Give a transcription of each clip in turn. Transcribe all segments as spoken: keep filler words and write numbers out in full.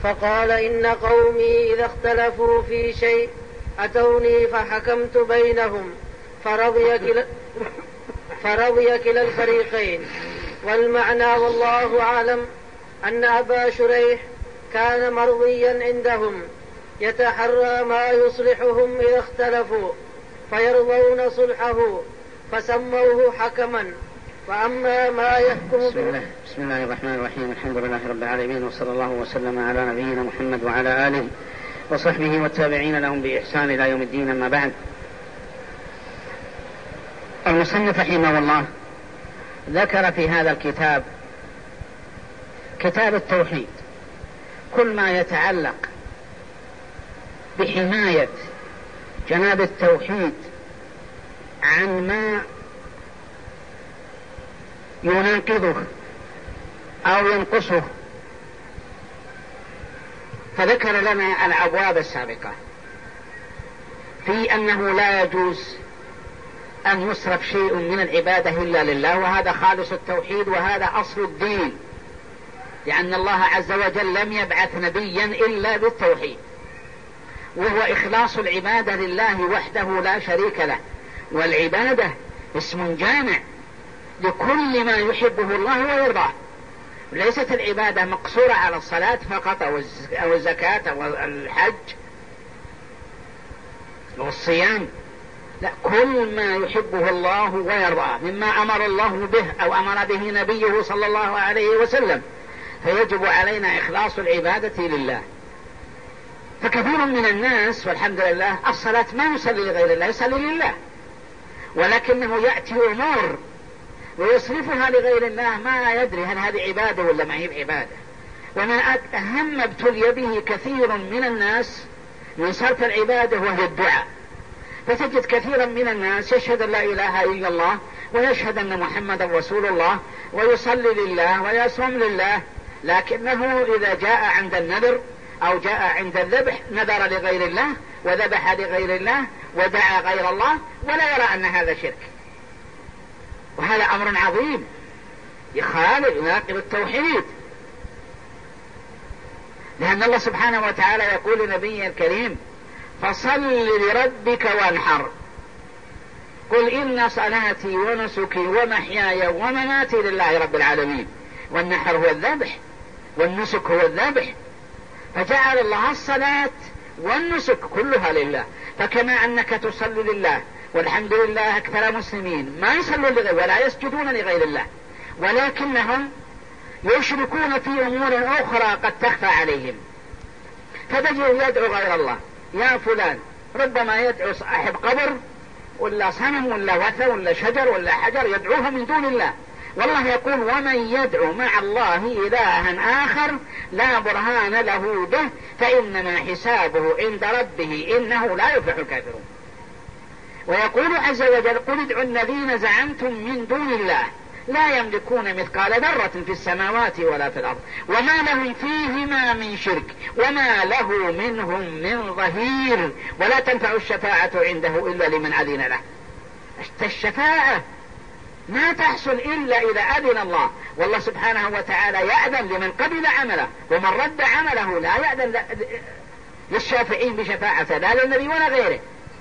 فقال إن قومي إذا اختلفوا في شيء أتوني فحكمت بينهم فرضي كلا, فرضي كلا الفريقين. والمعنى والله أعلم أن أبا شريح كان مرضيا عندهم يتحرى ما يصلحهم إذا اختلفوا فيرضون صلحه فسموه حكما. فأما ما يحكم بسم الله, بسم الله الرحمن الرحيم. الحمد لله رب العالمين، وصلى الله وسلم على نبينا محمد وعلى آله وصحبه والتابعين لهم بإحسان إلى يوم الدين. أما بعد، المصنف رحمه الله ذكر في هذا الكتاب كتاب التوحيد كل ما يتعلق بحماية جناب التوحيد عن ما يناقضه أو ينقصه، فذكر لنا الأبواب السابقة في أنه لا يجوز أن يصرف شيء من العبادة إلا لله، وهذا خالص التوحيد وهذا أصل الدين، لأن الله عز وجل لم يبعث نبيا إلا بالتوحيد، وهو إخلاص العبادة لله وحده لا شريك له. والعبادة اسم جامع لكل ما يحبه الله ويرضاه، ليست العبادة مقصورة على الصلاة فقط أو الزكاة أو الحج والصيام، لا، كل ما يحبه الله ويرضاه مما أمر الله به أو أمر به نبيه صلى الله عليه وسلم، فيجب علينا إخلاص العبادة لله. فكثير من الناس والحمد لله الصلاة ما يصلي لغير الله، يصلي لله، ولكنه يأتي أمور ويصرفها لغير الله ما يدري هل هذه عبادة ولا ما هي عبادة. وما أهم ابتلي به كثير من الناس من صرف العبادة وهي الدعاء. فتجد كثيرا من الناس يشهد أن لا إله إلا الله ويشهد أن محمد رسول الله ويصلي لله ويصوم لله، لكنه إذا جاء عند النذر أو جاء عند الذبح نذر لغير الله وذبح لغير الله ودعا غير الله، ولا يرى أن هذا شرك. وهذا أمر عظيم يخالف يناقض التوحيد، لأن الله سبحانه وتعالى يقول لنبيه الكريم: فصل لربك وانحر، قل إن صلاتي ونسكي ومحياي ومماتي لله رب العالمين. والنحر هو الذبح والنسك هو الذبح، فجعل الله الصلاة والنسك كلها لله. فكما أنك تصلي لله، والحمد لله أكثر مسلمين ما يصلون لغير ولا يسجدون لغير الله، ولكنهم يشركون في أمور أخرى قد تخفى عليهم، فتجد يدعو غير الله. يا فلان، ربما يدعو صاحب قبر ولا صنم ولا وثن ولا شجر ولا حجر، يدعوه من دون الله. والله يقول: ومن يدعو مع الله إلها آخر لا برهان له به فإنما حسابه عند ربه إنه لا يفلح الكافرون. ويقول عز وجل: قل ادعوا الذين زعمتم من دون الله لا يملكون مثقال ذرة في السماوات ولا في الأرض وما لهم فيهما من شرك وما له منهم من ظهير ولا تنفع الشفاعة عنده إلا لمن أذن له. الشفاعة ما تحصل إلا إذا أذن الله، والله سبحانه وتعالى يأذن لمن قبل عمله، ومن رد عمله لا يأذن للشافعين بشفاعة لا للنبي ولا غيره.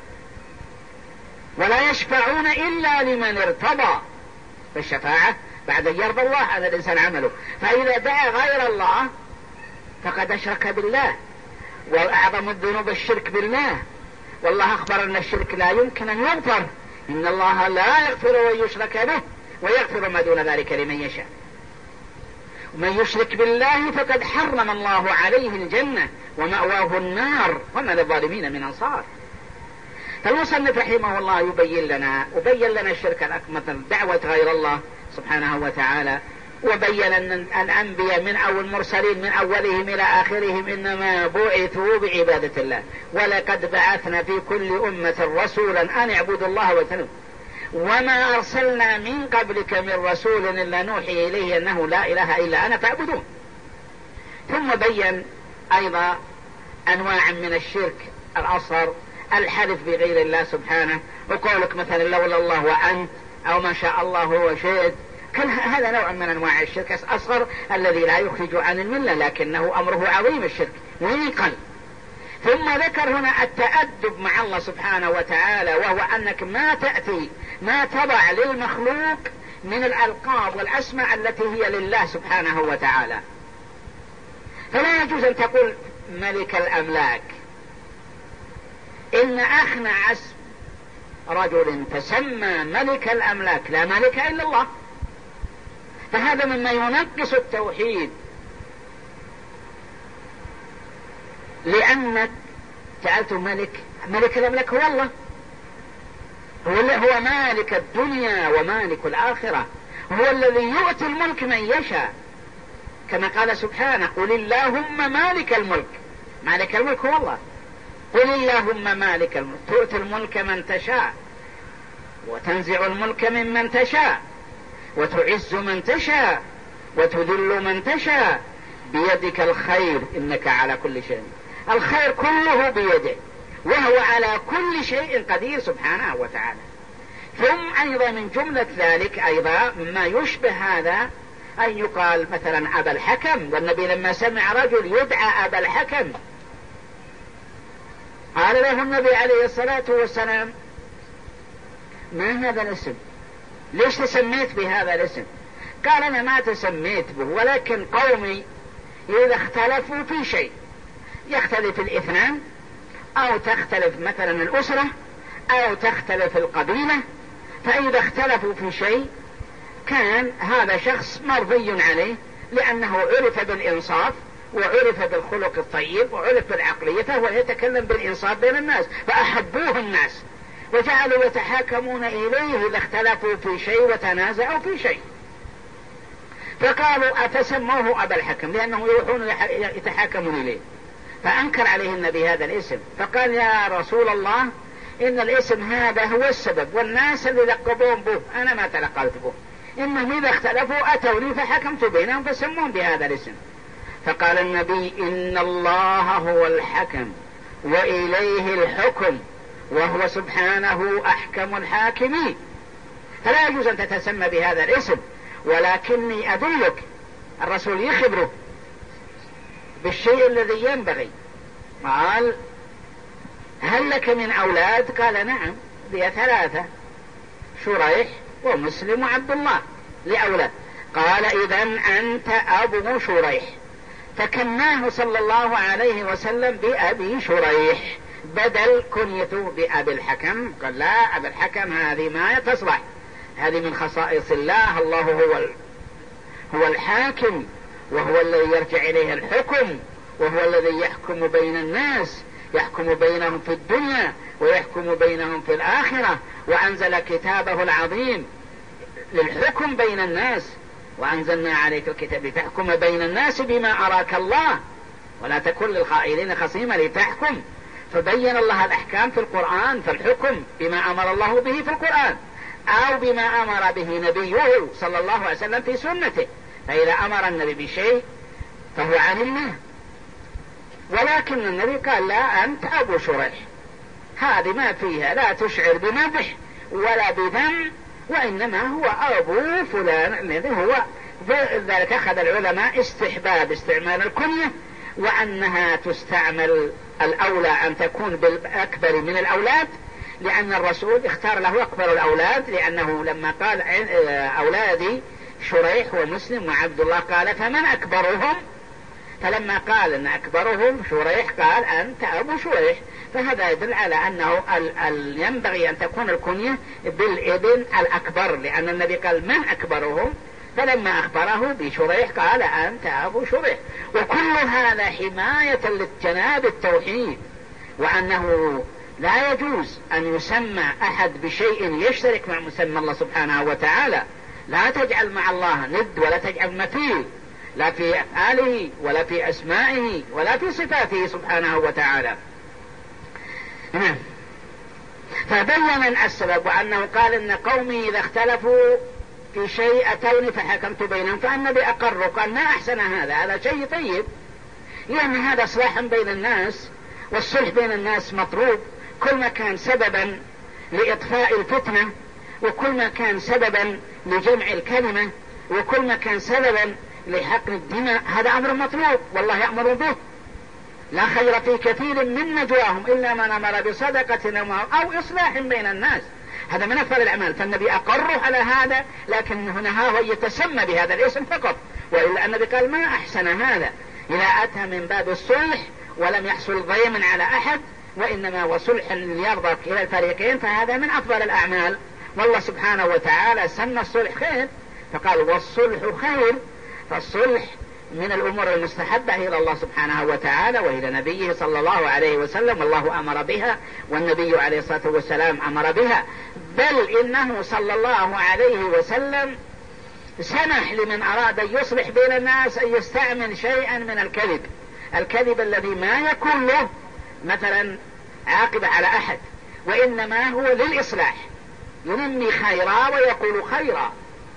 ولا يشفعون إلا لمن ارتضى، فالشفاعة بعد أن يرضى الله أن الإنسان عمله. فإذا دعا غير الله فقد أشرك بالله، وأعظم الذنوب الشرك بالله. والله أخبر أن الشرك لا يمكن أن يغفر، إن الله لا يغفر ويشرك به ويغفر ما دون ذلك لمن يشاء. ومن يشرك بالله فقد حرم الله عليه الجنة ومأواه النار وما للظالمين من أنصار. فالمصنف رحمه الله يبين لنا وبين لنا الشرك الأكبر، دعوة غير الله سبحانه وتعالى، وبين أن الأنبياء من أول المرسلين من أولهم إلى آخرهم إنما بعثوا بعبادة الله، ولقد بعثنا في كل أمة رسولا أن اعبدوا الله واجتنبوا وما أرسلنا من قبلك من رسول إلا نوحي إليه أنه لا إله إلا أنا فاعبدون. ثم بين أيضا أنواع من الشرك الأصغر، الحلف بغير الله سبحانه، وقولك مثلا لولا الله وأنت، أو ما شاء الله هو شئت، كل هذا نوع من أنواع الشرك الأصغر الذي لا يخرج عن الملة، لكنه أمره عظيم الشرك وإن قل. ثم ذكر هنا التأدب مع الله سبحانه وتعالى، وهو أنك ما تأتي ما تضع للمخلوق من الألقاب والأسماء التي هي لله سبحانه وتعالى. فلا يجوز أن تقول ملك الأملاك. إن أخنع اسم رجل تسمى ملك الأملاك، لا ملك إلا الله، فهذا مما ينقص التوحيد، لأنك جعلت ملك ملك الأملاك هو الله، هو, هو مالك الدنيا ومالك الآخرة، هو الذي يؤتي الملك من يشاء، كما قال سبحانه قل اللهم مالك الملك. مالك الملك هو الله. قل اللهم مالك الملك تؤتي الملك من تشاء وتنزع الملك ممن تشاء وتعز من تشاء وتذل من تشاء بيدك الخير إنك على كل شيء. الخير كله بيده وهو على كل شيء قدير سبحانه وتعالى. ثم أيضا من جملة ذلك أيضا مما يشبه هذا أن يقال مثلا أبا الحكم، والنبي لما سمع رجل يدعى أبا الحكم قال له النبي عليه الصلاة والسلام ما هذا الاسم؟ ليش تسميت بهذا الاسم؟ قال أنا ما تسميت به، ولكن قومي إذا اختلفوا في شيء، يختلف الاثنان أو تختلف مثلا الأسرة أو تختلف القبيلة، فإذا اختلفوا في شيء كان هذا شخص مرضي عليه لأنه عرف بالإنصاف وعرف بالخلق الطيب وعرف بالعقلية، فهو يتكلم بالإنصاف بين الناس، فأحبوه الناس وجعلوا يتحاكمون إليه إذا اختلفوا في شيء وتنازعوا في شيء. فقالوا أتسموه أبا الحكم لأنه يروحون يتحاكمون إليه، فأنكر عليه النبي هذا الاسم، فقال يا رسول الله إن الاسم هذا هو السبب، والناس اللي لقبون به أنا ما تلقبت به، إنهم إذا اختلفوا أتوني فحكمت بينهم فسمون بهذا الاسم. فقال النبي إن الله هو الحكم وإليه الحكم وهو سبحانه أحكم الحاكمين، فلا يجوز أن تتسمى بهذا الاسم، ولكني أدلك. الرسول يخبره بالشيء الذي ينبغي. قال هل لك من أولاد؟ قال نعم لي ثلاثة، شريح ومسلم وعبد الله لأولاد. قال إذن أنت أبو شريح، فكناه صلى الله عليه وسلم بأبي شريح بدل كنيته بأبي الحكم. قال لا، أبي الحكم هذه ما تصلح، هذه من خصائص الله، الله هو هو الحاكم وهو الذي يرجع إليه الحكم، وهو الذي يحكم بين الناس، يحكم بينهم في الدنيا ويحكم بينهم في الآخرة، وأنزل كتابه العظيم للحكم بين الناس، وأنزلنا عليك الكتاب لتحكم بين الناس بما أراك الله ولا تكن للخائنين خصيما لتحكم. فبين الله الأحكام في القرآن، فالحكم بما أمر الله به في القرآن أو بما أمر به نبيه صلى الله عليه وسلم في سنته، فإذا أمر النبي بشيء فهو عن الله. ولكن النبي قال لا، أنت أبو شريح، هذه ما فيها لا تشعر بمدح ولا بذم، وإنما هو أبو فلان الذي هو. ذلك أخذ العلماء استحباب استعمال الكنية، وأنها تستعمل الأولى أن تكون بالأكبر من الأولاد، لأن الرسول اختار له أكبر الأولاد، لأنه لما قال أولادي شريح ومسلم وعبد الله قال فمن أكبرهم؟ فلما قال أن أكبرهم شريح قال أنت أبو شريح، فهذا يدل على أنه ال ال ينبغي أن تكون الكنية بالابن الأكبر، لأن النبي قال من أكبرهم، فلما أخبره بشريح قال أنت أبو شريح. وكل هذا حماية للجناب التوحيد، وأنه لا يجوز أن يسمى أحد بشيء يشترك مع مسمى الله سبحانه وتعالى. لا تجعل مع الله ند ولا تجعل مثيل، لا في أفعاله ولا في أسمائه ولا في صفاته سبحانه وتعالى. فبين السبب، وأنه قال إن قومي إذا اختلفوا في شيء أتوني فحكمت بينهم، فالنبي أقر قال ما أحسن هذا، هذا شيء طيب، لأن هذا صلاح بين الناس، والصلح بين الناس مطلوب. كل ما كان سببا لإطفاء الفتنة وكل ما كان سببا لجمع الكلمة، وكل ما كان سببا لحقن الدماء، هذا أمر مطلوب والله يأمر به. لا خير في كثير من نجواهم إلا من أمر بصدقة أو إصلاح بين الناس. هذا من أفضل الأعمال، فالنبي أقر على هذا، لكن هنا هو يتسمى بهذا الاسم فقط، وإلا النبي قال ما أحسن هذا إذا أتى من باب الصلح ولم يحصل ضيم على أحد، وإنما وصلح ليرضى إلى الفريقين، فهذا من أفضل الأعمال. والله سبحانه وتعالى سن الصلح خير، فقال والصلح خير. فالصلح من الأمور المستحبة إلى الله سبحانه وتعالى وإلى نبيه صلى الله عليه وسلم، والله أمر بها والنبي عليه الصلاة والسلام أمر بها، بل إنه صلى الله عليه وسلم سمح لمن أراد أن يصلح بين الناس أن يستعمل شيئا من الكذب، الكذب الذي ما يكون له مثلا عاقبة على أحد، وإنما هو للإصلاح، ينمي خيرا ويقول خيرا،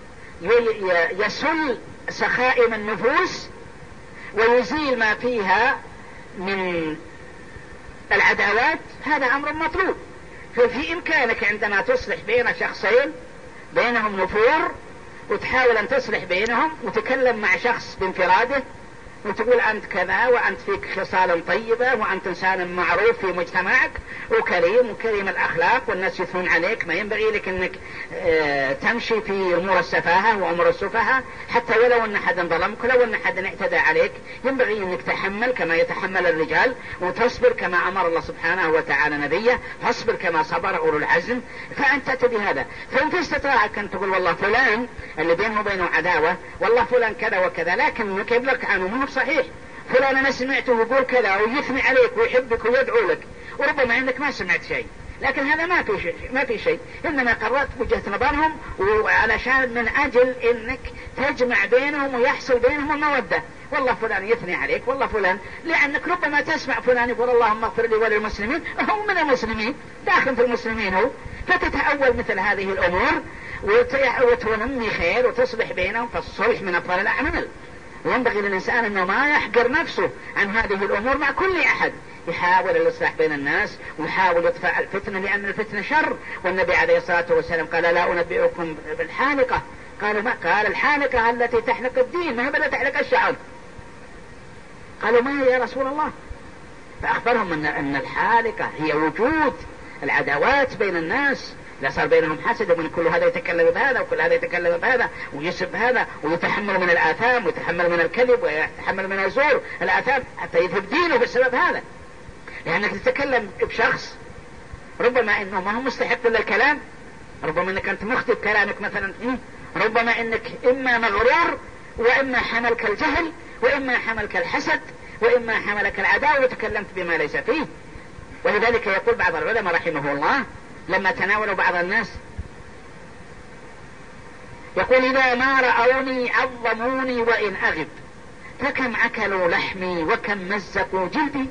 يسل سخائم النفوس ويزيل ما فيها من العداوات. هذا أمر مطلوب. ففي إمكانك عندما تصلح بين شخصين بينهم نفور وتحاول أن تصلح بينهم وتكلم مع شخص بانفراده وتقول أنت كذا وأنت فيك خصال طيبة وأنت إنسان معروف في مجتمعك وكريم وكريم الأخلاق والناس يثنون عليك، ما ينبغي لك أنك اه تمشي في أمور السفاهة وأمور السفهاء، حتى ولو أن أحد ظلمك ولو أن أحد اعتدى عليك، ينبغي أنك تحمل كما يتحمل الرجال وتصبر كما أمر الله سبحانه وتعالى نبيه، فاصبر كما صبر أولو العزم. فأنت تأتي بهذا، فأنت استطاعك أن تقول والله فلان اللي بينه وبينه عداوة، والله فلان كذا وكذا، لكن كيف لك عنه مو صحيح، فلان أنا سمعته يقول كذا ويثني عليك ويحبك ويدعو لك، وربما انك ما سمعت شيء، لكن هذا ما في شيء ما في شيء انما قررت وجهة نظرهم وعلشان من اجل انك تجمع بينهم ويحصل بينهم المودة. والله فلان يثني عليك، والله فلان، لانك ربما تسمع فلان يقول اللهم اغفر لي وللمسلمين، هو من المسلمين داخل في المسلمين هو، فتتأول مثل هذه الامور وتنمي خير وتصلح بينهم. فالصلح من افضل الاعمال، وينبغي للإنسان أنه ما يحقر نفسه عن هذه الأمور مع كل أحد، يحاول الإصلاح بين الناس ويحاول يدفع الفتنة، لأن الفتنة شر. والنبي عليه الصلاة والسلام قال لا أنبئكم بالحالقة، قالوا ما؟ قال الحالقة التي تحلق الدين، ما هي بدأت تحلق الشعر. قالوا ما هي يا رسول الله؟ فأخبرهم أن, أن الحالقة هي وجود العداوات بين الناس، لا صار بينهم حسد ومن كل هذا يتكلم بهذا وكل هذا يتكلم بهذا ويسب هذا ويتحمل من الآثام ويتحمل من الكذب ويتحمل من الزور الآثام حتى يذهب دينه بسبب هذا. لأنك تتكلم بشخص ربما إنه ما هو مستحق للكلام، ربما إنك أنت مخطئ كلامك مثلا، ربما إنك إما مغرور وإما حملك الجهل وإما حملك الحسد وإما حملك العداوة وتكلمت بما ليس فيه. ولذلك يقول بعض العلماء رحمه الله لما تناولوا بعض الناس يقول إذا ما رأوني عظموني وإن أغب، فكم أكلوا لحمي وكم مزقوا جلدي،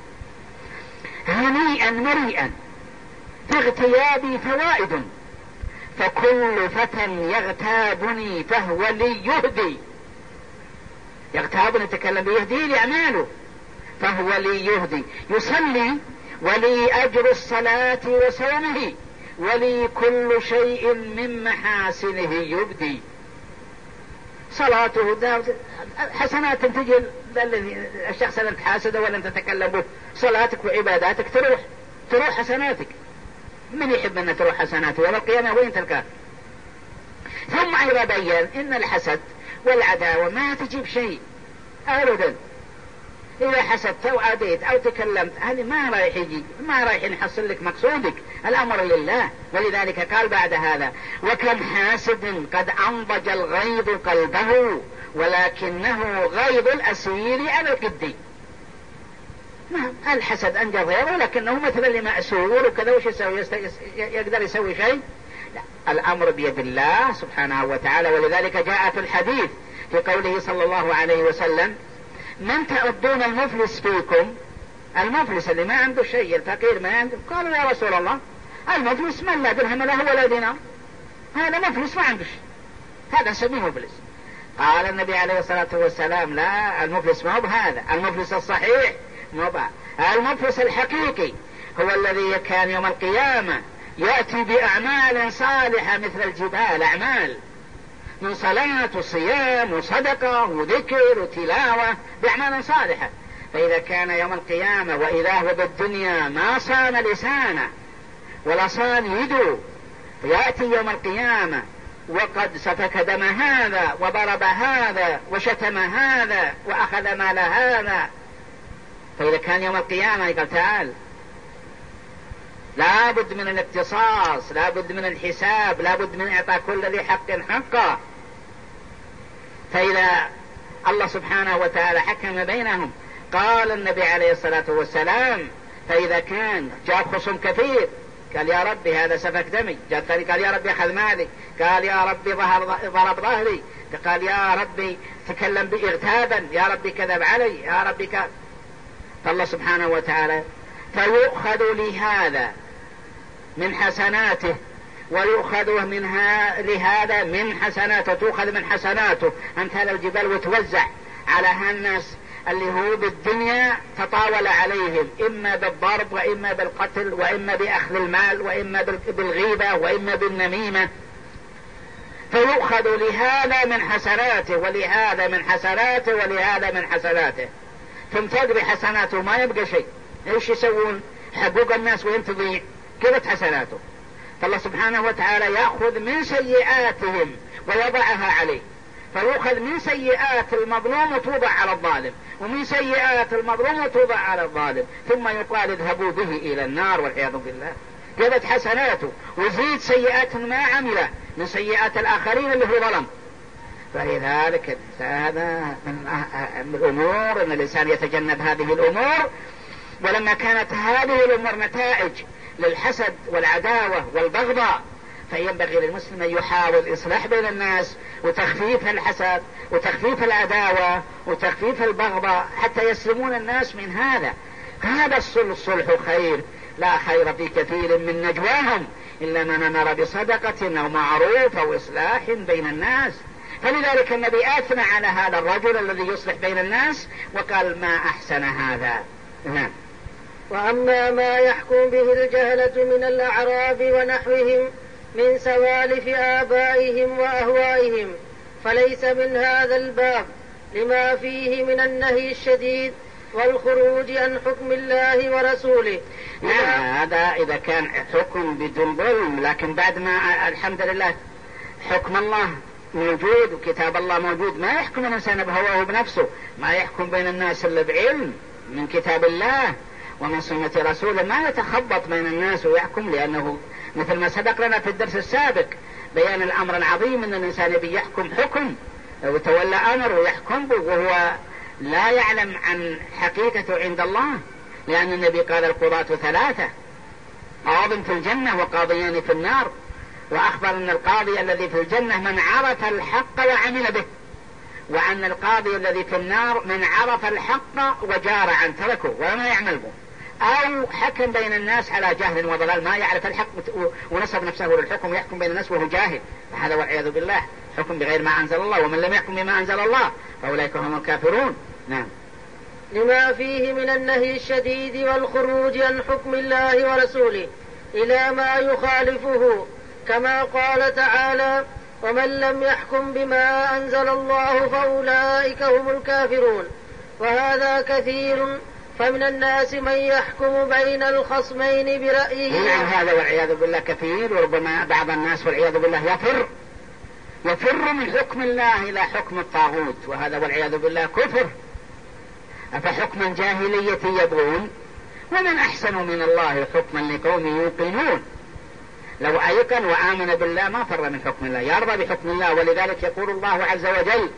هنيئا مريئا في اغتيابي فوائد، فكل فتى يغتابني فهو لي يهدي. يغتابني يتكلم بيهدي لأعماله، فهو لي يهدي، يصلي ولي أجر الصلاة وصومه ولي كل شيء من محاسنه يبدي. صلاته حسنات تجي الشخص اللي انت حاسده ولا انت تتكلم به، صلاتك وعباداتك تروح تروح حسناتك. من يحب ان تروح حسناته يوم القيامة وين تلقاه؟ ثم أيضا بين ان الحسد والعداوة ما تجيب شيء أبدا. إذا حسدت أو عديت أو تكلمت هذه ما رايح يجي، ما رايح يحصل لك مقصودك، الأمر لله. ولذلك قال بعد هذا وكم حاسد قد أنضج الغيظ قلبه ولكنه غيظ الأسير على القدي. نعم الحسد أنجى غيره لكنه مثل اللي مأسور وكذا، وش يسوي؟ يقدر يسوي شيء؟ لا، الأمر بيد الله سبحانه وتعالى. ولذلك جاء في الحديث في قوله صلى الله عليه وسلم من تعدون المفلس فيكم؟ المفلس اللي ما عنده شيء، الفقير ما عنده. قالوا يا رسول الله المفلس من لا درهم له ولا دينار، هذا مفلس ما عنده شيء، هذا نسميه مفلس. قال النبي عليه الصلاة والسلام لا، المفلس ما هو بهذا، المفلس الصحيح ما هو بهذا، المفلس الحقيقي هو الذي كان يوم القيامة يأتي بأعمال صالحة مثل الجبال، أعمال من صلاة وصيام وصدقة وذكر وتلاوة، بأعمال صالحة. فإذا كان يوم القيامة وإذا هو بالدنيا ما صان لسانه ولا صان يده، فيأتي يوم القيامة وقد سفك دم هذا وضرب هذا وشتم هذا وأخذ مال هذا. فإذا كان يوم القيامة يقول تعال، لا بد من الاقتصاص، لا بد من الحساب، لا بد من إعطاء كل ذي حق حقه. فإذا الله سبحانه وتعالى حكم بينهم، قال النبي عليه الصلاة والسلام فإذا كان جاء خصم كثير قال يا ربي هذا سفك دمي، جاء الثاني قال يا ربي أخذ مالي، قال يا ربي ظهر ضرب ظهري، قال يا ربي تكلم باغتابا، يا ربي كذب علي، يا ربي كذب. فالله سبحانه وتعالى فيؤخذ لهذا من حسناته ويؤخذ منها لهذا من حسناته، تؤخذ من حسناته أمثال الجبال وتوزع على هالناس اللي هو بالدنيا تطاول عليهم، إما بالضرب وإما بالقتل وإما بأخذ المال وإما بالغيبة وإما بالنميمة. فيؤخذ لهذا من حسناته ولهذا من حسناته ولهذا من حسناته، ثم تدري حسناته ما يبقى شيء. ايش يسوون؟ حقوق الناس وين تضيع؟ كذا حسناته. فالله سبحانه وتعالى يأخذ من سيئاتهم ويضعها عليه، فيؤخذ من سيئات المظلوم وتوضع على الظالم، ومن سيئات المظلوم وتوضع على الظالم، ثم يقال اذهبوا به إلى النار والعياذ بالله. كذا حسناته وزيد سيئات ما عمله من سيئات الآخرين اللي هو ظلم. فلذلك هذا من الأمور أن الإنسان يتجنب هذه الأمور. ولما كانت هذه الأمور نتائج للحسد والعداوة والبغضاء، فينبغي للمسلم أن يحاول الإصلاح بين الناس وتخفيف الحسد وتخفيف العداوة وتخفيف البغضاء حتى يسلمون الناس من هذا. هذا الصلح خير، لا خير في كثير من نجواهم إلا من أمر بصدقة أو معروف أو إصلاح بين الناس. فلذلك النبي أثنى على هذا الرجل الذي يصلح بين الناس وقال ما أحسن هذا. نعم. وأما ما يحكم به الجهلة من الأعراب ونحوهم من سوالف آبائهم وأهوائهم فليس من هذا الباب، لما فيه من النهي الشديد والخروج عن حكم الله ورسوله. نعم، هذا إذا كان حكم بدون ظلم، لكن بعد ما الحمد لله حكم الله موجود وكتاب الله موجود، ما يحكم الإنسان بهواه بنفسه، ما يحكم بين الناس إلا بعلم من كتاب الله ومن سنة رسوله، ما يتخبط بين الناس ويحكم. لأنه مثل ما سبق لنا في الدرس السابق بيان الأمر العظيم أن الإنسان بيحكم حكم وتولى أمر ويحكم وهو لا يعلم عن حقيقته عند الله. لأن النبي قال القضاة ثلاثة، قاض في الجنة وقاضيان في النار، وأخبر أن القاضي الذي في الجنة من عرف الحق وعمل به، وأن القاضي الذي في النار من عرف الحق وجار عن تركه وما يعمل به، أو حكم بين الناس على جهل وضلال، ما يعرف الحق ونسب نفسه للحكم يحكم بين الناس وهو جاهل، هذا والعياذ بالله حكم بغير ما أنزل الله، ومن لم يحكم بما أنزل الله فأولئك هم الكافرون. نعم. لما فيه من النهي الشديد والخروج عن حكم الله ورسوله إلى ما يخالفه، كما قال تعالى ومن لم يحكم بما أنزل الله فأولئك هم الكافرون. وهذا كثير، فمن الناس من يحكم بين الخصمين برأيه. نعم، هذا والعياذ بالله كثير، وربما بعض الناس والعياذ بالله يفر يفر من حكم الله إلى حكم الطاغوت، وهذا والعياذ بالله كفر. أفحكما جاهلية يبغون ومن أحسن من الله حكما لقوم يوقنون. لو أيقن وآمن بالله ما فر من حكم الله، يرضى بحكم الله. ولذلك يقول الله عز وجل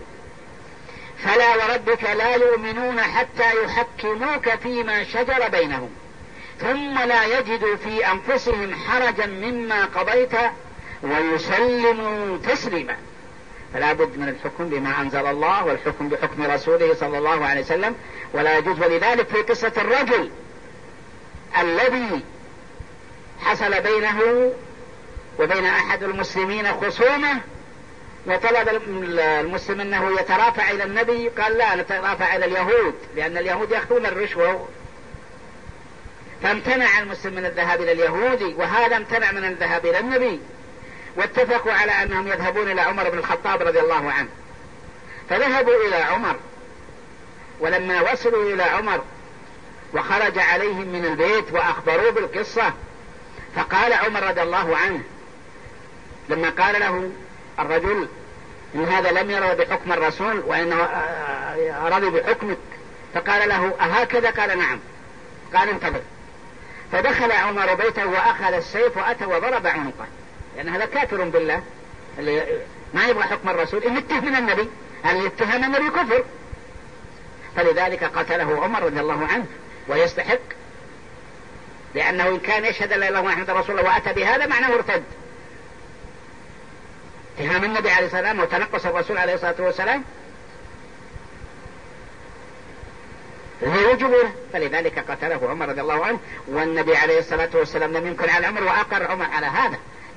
فلا وربك لا يؤمنون حتى يحكموك فيما شجر بينهم ثم لا يجدوا في أنفسهم حرجا مما قضيت ويسلموا تسليما. فلا بد من الحكم بما أنزل الله والحكم بحكم رسوله صلى الله عليه وسلم، ولا يجوز. ولذلك في قصة الرجل الذي حصل بينه وبين أحد المسلمين خصومة وطلب المسلم أنه يترافع إلى النبي، قال لا نترافع إلى اليهود لأن اليهود يأخذون الرشوة. فامتنع المسلم من الذهاب إلى اليهودي، وهذا امتنع من الذهاب إلى النبي، واتفقوا على أنهم يذهبون إلى عمر بن الخطاب رضي الله عنه، فذهبوا إلى عمر. ولما وصلوا إلى عمر وخرج عليهم من البيت وأخبروه بالقصة، فقال عمر رضي الله عنه لما قال له الرجل إن هذا لم يرى بحكم الرسول وإنه رضي بحكمك، فقال له أهكذا؟ قال نعم. قال انتظر. فدخل عمر بيته وأخذ السيف وأتى وضرب عنقه، لأن هذا كافر بالله اللي ما يبغى حكم الرسول، إن اتهم من النبي، اللي اتهم النبي كفر، فلذلك قتله عمر رضي الله عنه ويستحق، لأنه إن كان يشهد أن لا إله إلا الله محمد رسول الله وأتى بهذا معناه ارتد. اتهام النبي عليه الصلاة والسلام وتنقص الرسول عليه الصلاة والسلام لا يجب له، فلذلك قتله عمر رضي الله عنه، والنبي عليه الصلاة والسلام لم يمكن على عمر وأقر عمر على هذا.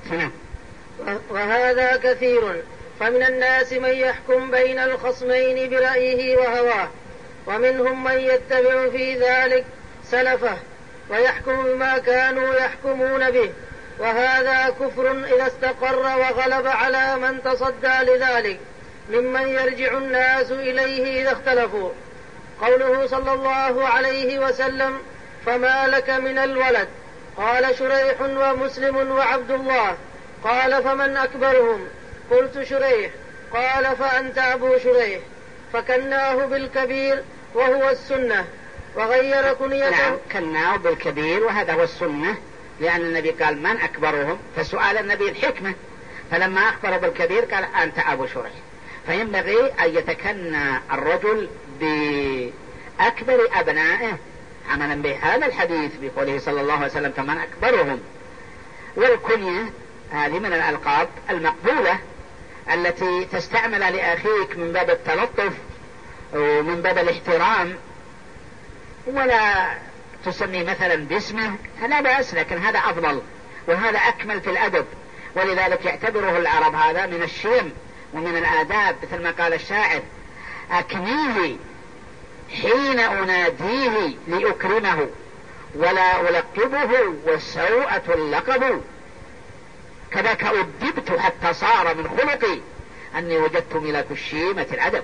وهذا كثير، فمن الناس من يحكم بين الخصمين برأيه وهواه، ومنهم من يتبع في ذلك سلفه ويحكم بما كانوا يحكمون به، وهذا كفر إذا استقر وغلب على من تصدى لذلك ممن يرجع الناس إليه إذا اختلفوا. قوله صلى الله عليه وسلم فما لك من الولد؟ قال شريح ومسلم وعبد الله. قال فمن أكبرهم؟ قلت شريح. قال فأنت أبو شريح. فكناه بالكبير وهو السنة، وغير كنيته. نعم، كناه بالكبير وهذا هو السنة، لأن النبي قال من أكبرهم، فسؤال النبي الحكمة، فلما أخبر بالكبير قال أنت أبو شريح. فينبغي أن يتكنى الرجل بأكبر أبنائه عملا بهذا الحديث بقوله صلى الله عليه وسلم فمن أكبرهم. والكنية هذه من الألقاب المقبولة التي تستعمل لأخيك من باب التلطف ومن باب الاحترام، ولا تسمي مثلا باسمه، لا بأس، لكن هذا أفضل وهذا أكمل في الأدب. ولذلك يعتبره العرب هذا من الشيم ومن الآداب، مثل ما قال الشاعر أكنيه حين أناديه لأكرمه ولا ألقبه والسوءة اللقب، كذاك أدبت حتى صار من خلقي أني وجدت ملك الشيمة الأدب.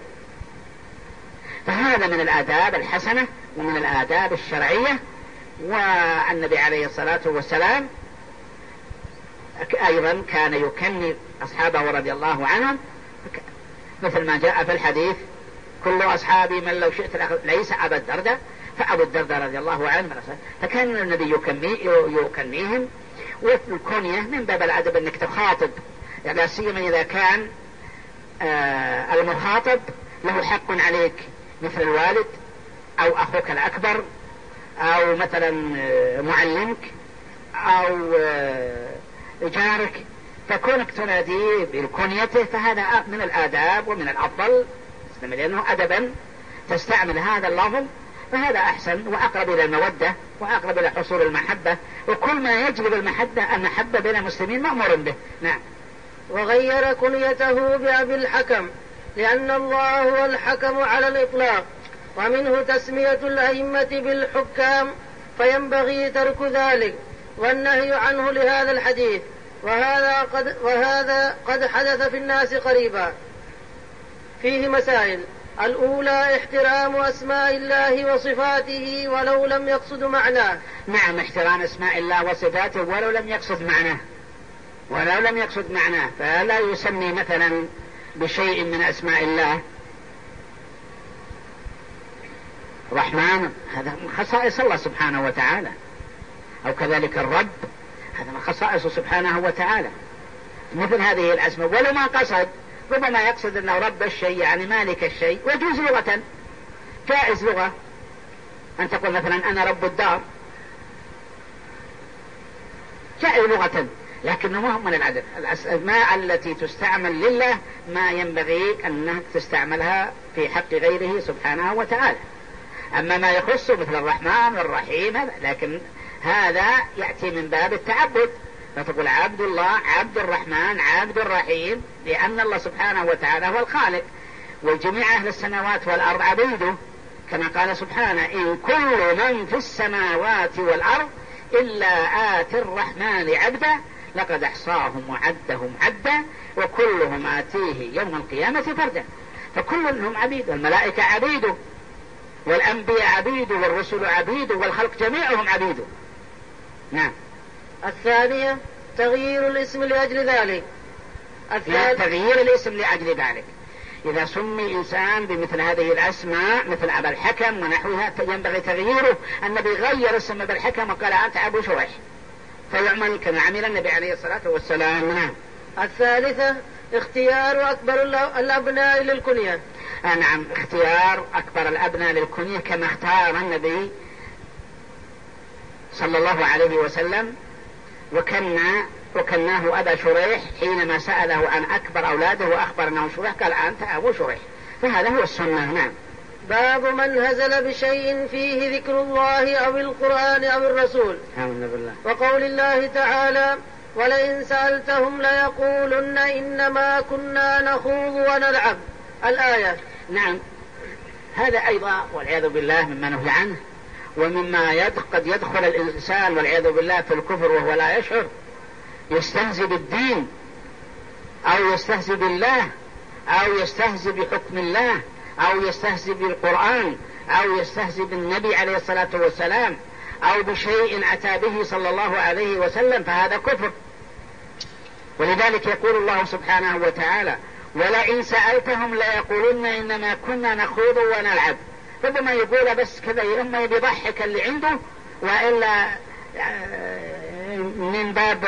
فهذا من الآداب الحسنة ومن الآداب الشرعية. والنبي عليه الصلاة والسلام أيضا كان يكني أصحابه رضي الله عنهم، مثل ما جاء في الحديث كل أصحابي من لو شئت ليس أبا الدرداء فأبو الدرداء رضي الله عنه، فكان النبي يكنيهم. والكنية من باب الأدب أنك تخاطب، يعني سيما إذا كان آه المخاطب له حق عليك مثل الوالد أو أخوك الأكبر أو مثلا معلمك أو جارك، فكونك تناديه بالكنيته فهذا من الآداب ومن الأفضل، لأنه أدبا تستعمل هذا اللفظ، فهذا أحسن وأقرب إلى المودة وأقرب إلى حصول المحبة، وكل ما يجلب المحبة المحبة بين المسلمين مأمور به. نعم. وغير كنيته بأبي الحكم، لأن الله هو الحكم على الإطلاق، ومنه تسمية الأئمة بالحكام، فينبغي ترك ذلك والنهي عنه لهذا الحديث، وهذا قد, وهذا قد حدث في الناس قريبا. فيه مسائل: الأولى احترام أسماء الله وصفاته ولو لم يقصد معناه. نعم، احترام أسماء الله وصفاته ولو لم يقصد معناه، ولو لم يقصد معناه، فلا يسمي مثلا بشيء من أسماء الله رحمن، هذا من خصائص الله سبحانه وتعالى، أو كذلك الرب، هذا من خصائصه سبحانه وتعالى. مثل هذه الأسماء ولو ما قصد، ربما يقصد أنه رب الشيء يعني مالك الشيء، ويجوز لغة، جائز لغة أن تقول مثلا أنا رب الدار، جائز لغة، لكنه ما هو من العدد. الأسماء التي تستعمل لله ما ينبغي أن تستعملها في حق غيره سبحانه وتعالى. أما ما يخص مثل الرحمن والرحيم هذا، لكن هذا يأتي من باب التعبد، فتقول عبد الله، عبد الرحمن، عبد الرحيم، لأن الله سبحانه وتعالى هو الخالق، وجميع أهل السماوات والأرض عبيده كما قال سبحانه إن كل من في السماوات والأرض إلا آتي الرحمن عبدا لقد أحصاهم وعدهم عدا وكلهم آتيه يوم القيامة فردا. فكلهم عبيد، والملائكة عبيده والأنبياء عبيده والرسل عبيده والخلق جميعهم عبيده. نعم. الثانية تغيير الاسم لأجل ذلك. لا تغيير الاسم لأجل ذلك. إذا سمي إنسان بمثل هذه الأسماء مثل أبا الحكم ونحوها ينبغي تغييره. النبي غير اسم أبا الحكم وقال أنت أبو شريح، فيعمل كما عمل النبي عليه الصلاة والسلام. نعم. الثالثة اختيار أكبر الأبناء للكنية. آه نعم، اختيار أكبر الأبناء للكنية كما اختار النبي صلى الله عليه وسلم وكنا وكناه أبا شريح حينما سأله عن أكبر أولاده وأخبر أنه شريح قال أنت أبو شريح، فهذا هو السنة. نعم. باب من هزل بشيء فيه ذكر الله أو القرآن أو الرسول. آمين بالله. وقول الله تعالى ولئن سألتهم ليقولن إنما كنا نخوض ونلعب الآية. نعم، هذا أيضا والعياذ بالله مما نهي عنه ومما يد قد يدخل الإنسان والعياذ بالله في الكفر وهو لا يشعر، يستهزئ بالدين أو يستهزئ بالله أو يستهزئ بحكم الله أو يستهزئ بالقرآن أو يستهزئ بالنبي عليه الصلاة والسلام أو بشيء أتى به صلى الله عليه وسلم، فهذا كفر. ولذلك يقول الله سبحانه وتعالى ولئن سألتهم ليقولن إنما كنا نخوض ونلعب. ربما يقول بس كذا إما يضحك اللي عنده وإلا من باب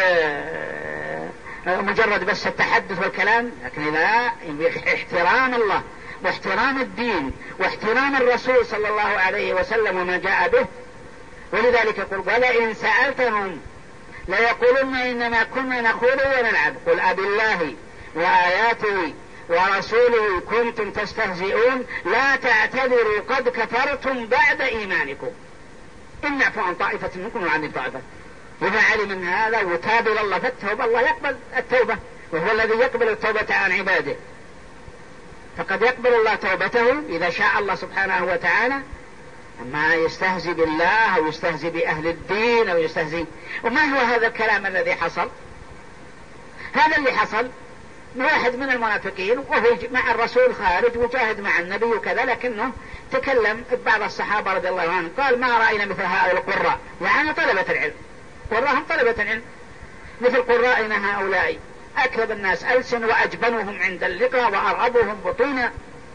مجرد بس التحدث والكلام، لكن إذا احترام الله واحترام الدين واحترام الرسول صلى الله عليه وسلم وما جاء به. ولذلك يقول ولئن سألتهم ليقولن إنما كنا نخوض ونلعب قل أبي الله وآياته ورسوله كنتم تستهزئون لا تعتذروا قد كفرتم بعد إيمانكم إن نعفو عن طائفة منكم وعن طائفة. إذا علم من هذا وتاب إلى الله فالتوبة الله يقبل التوبة، وهو الذي يقبل التوبة عن عباده، فقد يقبل الله توبته إذا شاء الله سبحانه وتعالى. أما يستهزئ بالله أو يستهزئ بأهل الدين أو يستهزئ. وما هو هذا الكلام الذي حصل؟ هذا اللي حصل واحد من المنافقين وهو مع الرسول خارج وجاهد مع النبي وكذا، لكنه تكلم بعض الصحابة رضي الله عنهم قال ما رأينا مثل هؤلاء القراء، يعني طلبة العلم، قراهم طلبة العلم، مثل قرائنا هؤلاء أكذب الناس ألسن وأجبنهم عند اللقاء وأرغبهم بطونا،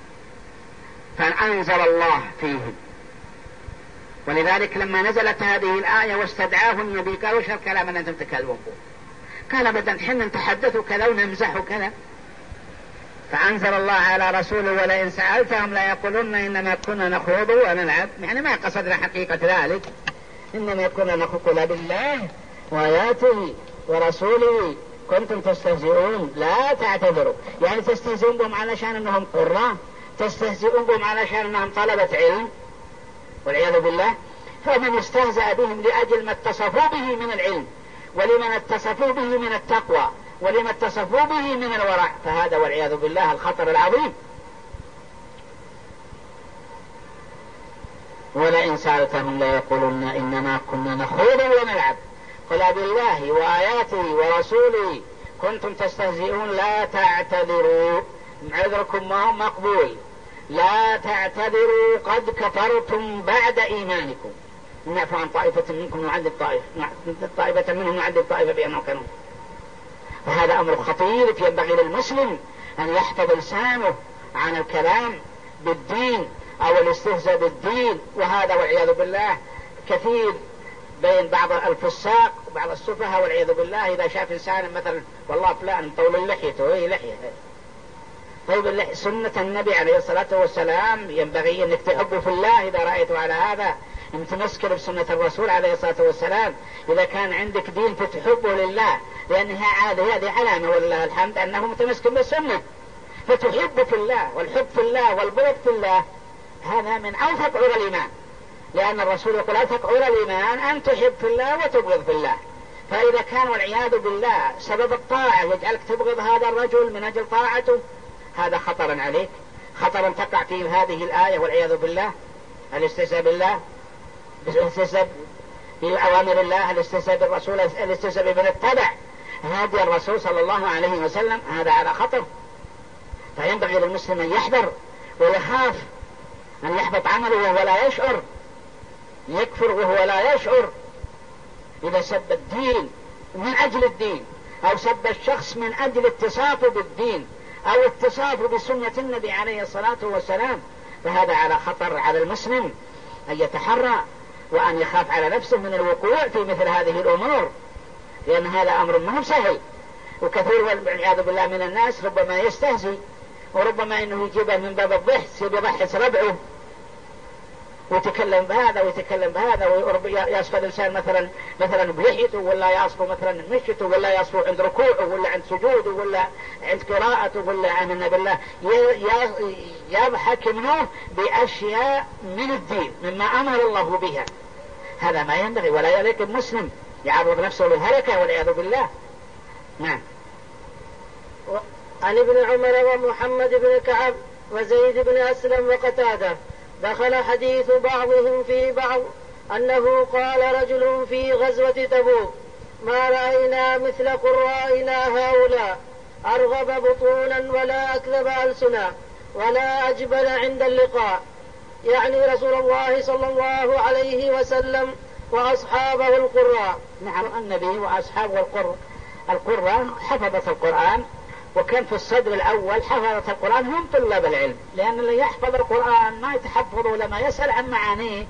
فأنزل الله فيهم. ولذلك لما نزلت هذه الآية واستدعاه النبي قال وش الكلام اللي أنتم تكلمون به؟ قال بدل حين نتحدثوا كذا ونمزحوا كذا. فأنزل الله على رسوله ولئن سألتهم لا يقولون إنما كنا نخوض ونلعب، يعني ما قصدنا حقيقة ذلك، إنما كنا نخوض بالله وآياته ورسوله كنتم تستهزئون لا تعتذروا، يعني تستهزئون بهم علشان أنهم قراء، تستهزئون بهم علشان أنهم طلبة علم والعياذ بالله. فمن استهزأ بهم لأجل ما اتصفوا به من العلم ولمن اتصفوا به من التقوى ولمن اتصفوا به من الورع، فهذا والعياذ بالله الخطر العظيم. ولئن سألتهم ليقولن إنما كنا نخوض ونلعب قل بالله وآياته ورسوله كنتم تستهزئون لا تعتذروا عذركم ما هو مقبول، لا تعتذروا قد كفرتم بعد إيمانكم إن نعفو عن طائفة منكم نعذب طائفة طائفة منهم نعذب طائفة بأنهم كانوا. فهذا أمر خطير ينبغي للمسلم أن يحفظ لسانه عن الكلام بالدين أو الاستهزاء بالدين. وهذا والعياذ بالله كثير بين بعض الفساق وبعض السفهاء والعياذ بالله. إذا شاف إنسان مثلا والله فلان طول اللحية هي لحية، طيب سنة النبي عليه الصلاة والسلام ينبغي أنك تحبه في الله إذا رأيته على هذا، أن تمسكر بسنة الرسول عليه الصلاة والسلام. إذا كان عندك دين فتحبه لله لأنها عادة، هذه علامة والله الحمد أنه متمسك بالسنة، فتحب في الله، والحب في الله والبغض في الله هذا من أوثق عرى الإيمان، لأن الرسول يقول أوثق عرى الإيمان أن تحب في الله وتبغض في الله. فإذا كان والعياذ بالله سبب الطاعة يجعلك تبغض هذا الرجل من أجل طاعته، هذا خطرا عليك، خطرا تقع في هذه الآية والعياذ بالله. الاستهزاء بالله، الاستهزاء بأوامر الله، الاستهزاء بالرسول، الاستهزاء بمن اتبع هدي الرسول صلى الله عليه وسلم، هذا على خطر. فينبغي للمسلم أن يحذر ويخاف أن يحبط عمله وهو لا يشعر، يكفر وهو لا يشعر. إذا سب الدين من أجل الدين، أو سب الشخص من أجل اتصافه بالدين أو اتصافه بسنة النبي عليه الصلاة والسلام، فهذا على خطر على المسلم أن يتحرى وأن يخاف على نفسه من الوقوع في مثل هذه الأمور، لأن هذا أمر مهم سهل. وكثير والعياذ بالله من الناس ربما يستهزي، وربما إنه يجيبه من باب الضحك، يضحك ربعه ويتكلم بهذا ويتكلم بهذا، ويصف الإنسان مثلا مثلا بلحيته، ولا يصفه مثلا مشيته، ولا يصفه عند ركوعه، ولا عند سجوده، ولا عند قراءته، ولا آمنا بالله، يضحك منه بأشياء من الدين مما أمر الله بها. هذا ما ينبغي، ولا يليق المسلم يعرض نفسه للهلكة والعياذ بالله. نعم. عن ابن عمر ومحمد بن كعب وزيد بن أسلم وقتادة دخل حديث بعضهم في بعض أنه قال رجل في غزوة تبوك: ما رأينا مثل قرائنا هؤلاء، أرغب بطونا ولا أكذب ألسنا ولا أجبن عند اللقاء، يعني رسول الله صلى الله عليه وسلم وأصحابه القراء. نعم، النبي وأصحابه القراء القراء حفظت القرآن، وكان في الصدر الأول حفظت القرآن هم طلاب العلم، لأن اللي يحفظ القرآن ما يتحفظه لما يسأل عن معانيه.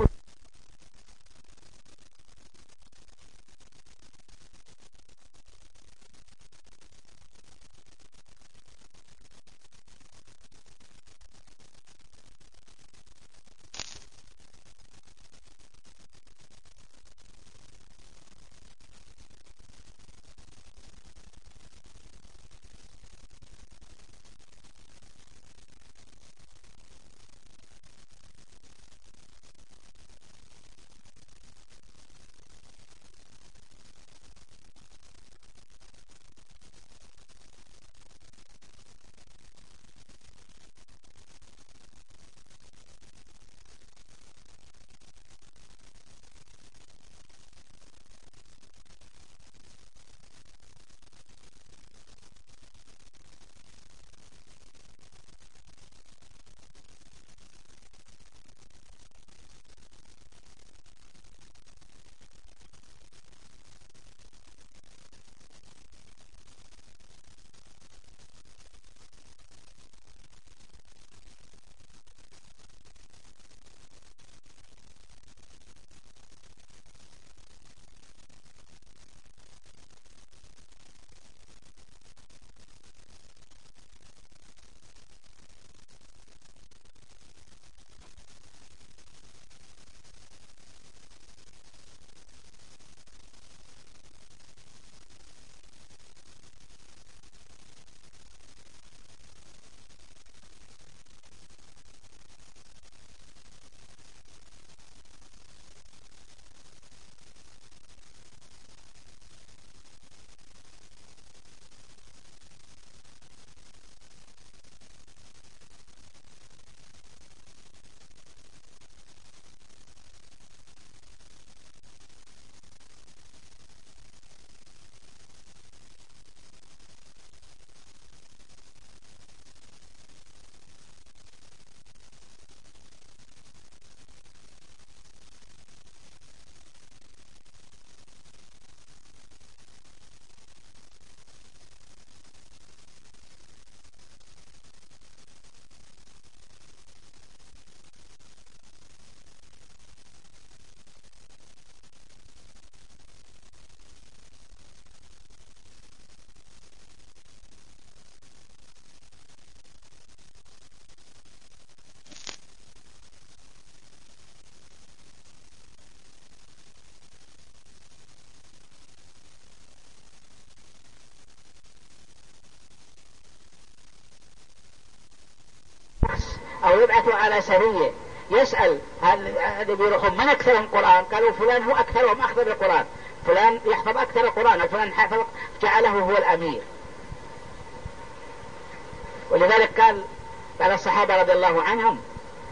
أو يبعثوا على سرية يسأل هذا بيرخم من أكثر القرآن، قالوا فلان هو أكثرهم أخذ القرآن، فلان يحفظ أكثر القرآن، فلان حفظ، جعله هو الأمير. ولذلك قال قال الصحابة رضي الله عنهم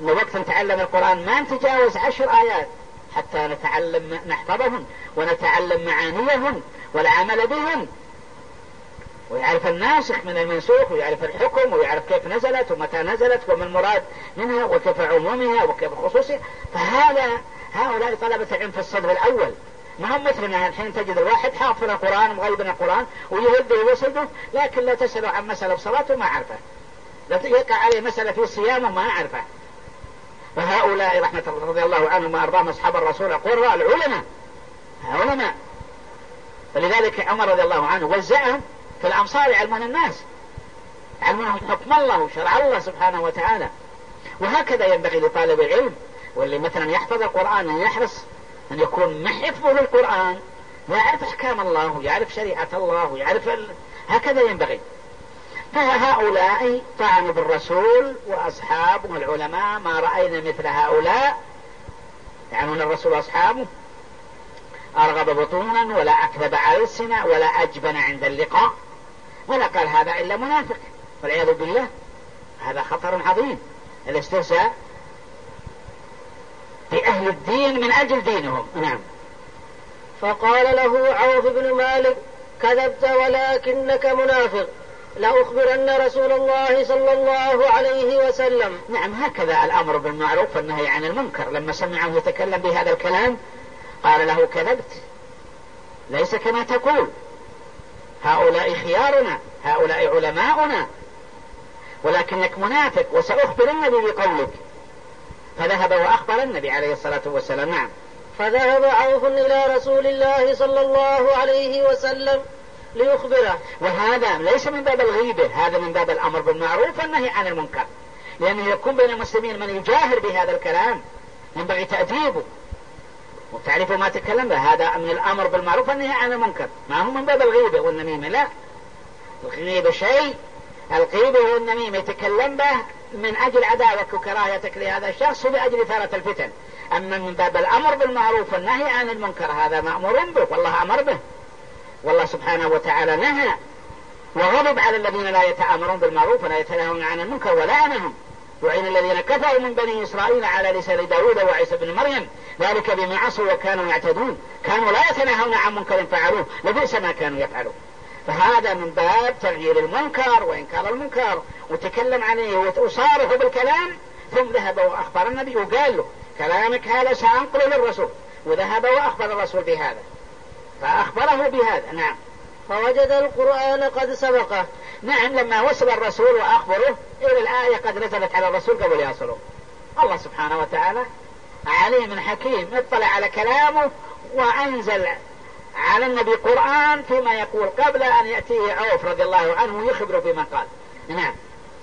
وقت نتعلم القرآن ما نتجاوز عشر آيات حتى نتعلم نحفظهن ونتعلم معانيهن والعمل بهن، ويعرف الناسخ من المنسوخ، ويعرف الحكم، ويعرف كيف نزلت ومتى نزلت وما المراد منها وكيف عمومها وكيف خصوصها. فهذا هؤلاء طلبة العلم في الصدر الأول، ما هم مثلنا الحين تجد الواحد حافظ القرآن ومغيب القرآن ويهده ويسده، لكن لا تسأله عن مسألة بصلاته ما عرفه، لا يقع عليه مسألة في صيامه ما عرفه. فهؤلاء رحمة الله رضي الله عنهم وأرضاهم أصحاب الرسول قراء العلماء علماء. فلذلك عمر رضي الله عنه وزعهم في الأمصار يعلمون الناس، يعلمونهم حكم الله وشرع الله سبحانه وتعالى. وهكذا ينبغي لطالب العلم واللي مثلا يحفظ القرآن أن يحرص أن يكون محفظ للقرآن، يعرف أحكام الله ويعرف شريعة الله ويعرف ال... هكذا ينبغي. فهؤلاء طعنوا بالرسول وأصحابه والعلماء، ما رأينا مثل هؤلاء يعنون الرسول وأصحابه أرغب بطونا ولا أكذب على السنة ولا أجبن عند اللقاء ولا قال هذا إلا منافق، والعياذ بالله. هذا خطر عظيم، الاستهزاء بأهل الدين من أجل دينهم. نعم. فقال له عوف بن مالك: كذبت ولكنك منافق، لأخبرن رسول الله صلى الله عليه وسلم. نعم، هكذا الأمر بالمعروف والنهي عن المنكر. لما سمعه يتكلم بهذا الكلام قال له: كذبت، ليس كما تقول، هؤلاء خيارنا، هؤلاء علماؤنا، ولكنك منافق، وسأخبر النبي بقولك. فذهب وأخبر النبي عليه الصلاة والسلام. نعم. فذهب عوف إلى رسول الله صلى الله عليه وسلم ليخبره. وهذا ليس من باب الغيبة، هذا من باب الأمر بالمعروف والنهي عن المنكر، لأنه يكون بين المسلمين من يجاهر بهذا الكلام ينبغي تأديبه وتعرف ما تكلم به. هذا من الأمر بالمعروف والنهي عن المنكر، ما هو من باب الغيبة والنميمة. لا، الغيبة شيء، الغيبة والنميمة يتكلم به من أجل عداوتك وكراهيتك لهذا الشخص وبأجل إثارة الفتن. أما من باب الأمر بالمعروف والنهي عن المنكر هذا مأمور به، والله أمر به، والله سبحانه وتعالى نهى وغضب على الذين لا يتأمرون بالمعروف ولا يتناهون عن المنكر ولعنهم. وعين الذين كفروا من بني إسرائيل على لسان داود وعيسى بن مريم، ذلك بما عصوا وكانوا يعتدون، كانوا لا يتناهون عن منكر فعلوه، لبئس ما كانوا يفعلون. فهذا من باب تغيير المنكر وإنكار المنكر، وتكلم عليه وصارخ بالكلام. ثم ذهب وأخبر النبي وقال له: كلامك هذا سأنقله للرسول. وذهب وأخبر الرسول بهذا، فأخبره بهذا. نعم. فوجد القرآن قد سبقه. نعم، لما وصل الرسول وأخبره إلى الآية قد نزلت على الرسول قبل يصله. الله سبحانه وتعالى عليم حكيم، اطلع على كلامه وأنزل على النبي قرآن فيما يقول قبل أن يأتيه عوف رضي الله عنه يخبره بما قال. نعم.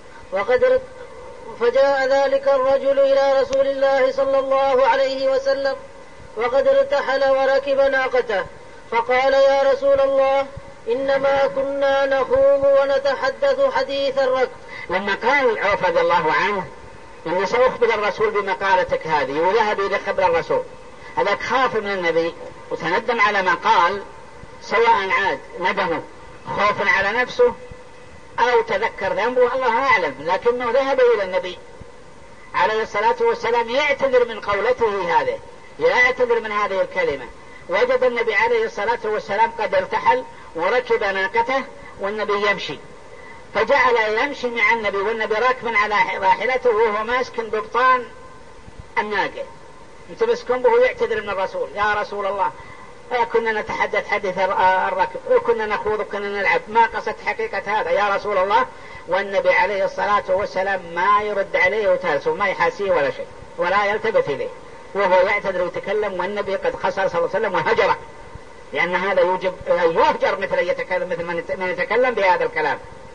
وقد فجاء ذلك الرجل إلى رسول الله صلى الله عليه وسلم وقد ارتحل وركب ناقته، فقال: يا رسول الله، إنما كنا نخوض ونتحدث حديث الركب. لما قال عوف رضي الله عنه: إني سأخبر الرسول بمقالتك هذه، وذهب إلى خبر الرسول، هذاك خاف من النبي وتندم على ما قال، سواء عاد ندمه خوفا على نفسه أو تذكر ذنبه الله أعلم، لكنه ذهب إلى النبي عليه الصلاة والسلام يعتذر من قولته هذه، يعتذر من هذه الكلمة. وجد النبي عليه الصلاة والسلام قد ارتحل وركب ناقته والنبي يمشي، فجعل يمشي مع النبي والنبي راكبا على راحلته وهو ماسك ببطان الناقة متمسكن به، يعتذر من الرسول: يا رسول الله، كنا نتحدث حديث الركب وكنا نخوض وكنا نلعب، ما قصد حقيقة هذا يا رسول الله. والنبي عليه الصلاة والسلام ما يرد عليه وتالسه، ما يحاسيه ولا شيء ولا يلتفت إليه، وهو يعتذر ويتكلم، والنبي قد خسر صلى الله عليه وسلم وهجره، لأن هذا يوجب يهجر مثل يتكلم مثل من يتكلم بهذا الكلام.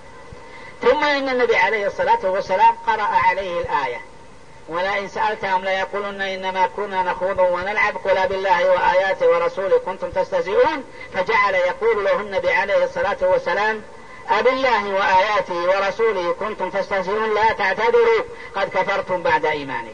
ثم إن النبي عليه الصلاة والسلام قرأ عليه الآية: ولئن سألتهم ليقولن إنما كنا نخوض ونلعب، قل بالله وآياته ورسوله كنتم تستهزئون. فجعل يقول له النبي عليه الصلاة والسلام: أبالله وآياته ورسوله كنتم تستهزئون لا تعتذروا قد كفرتم بعد إيمانكم.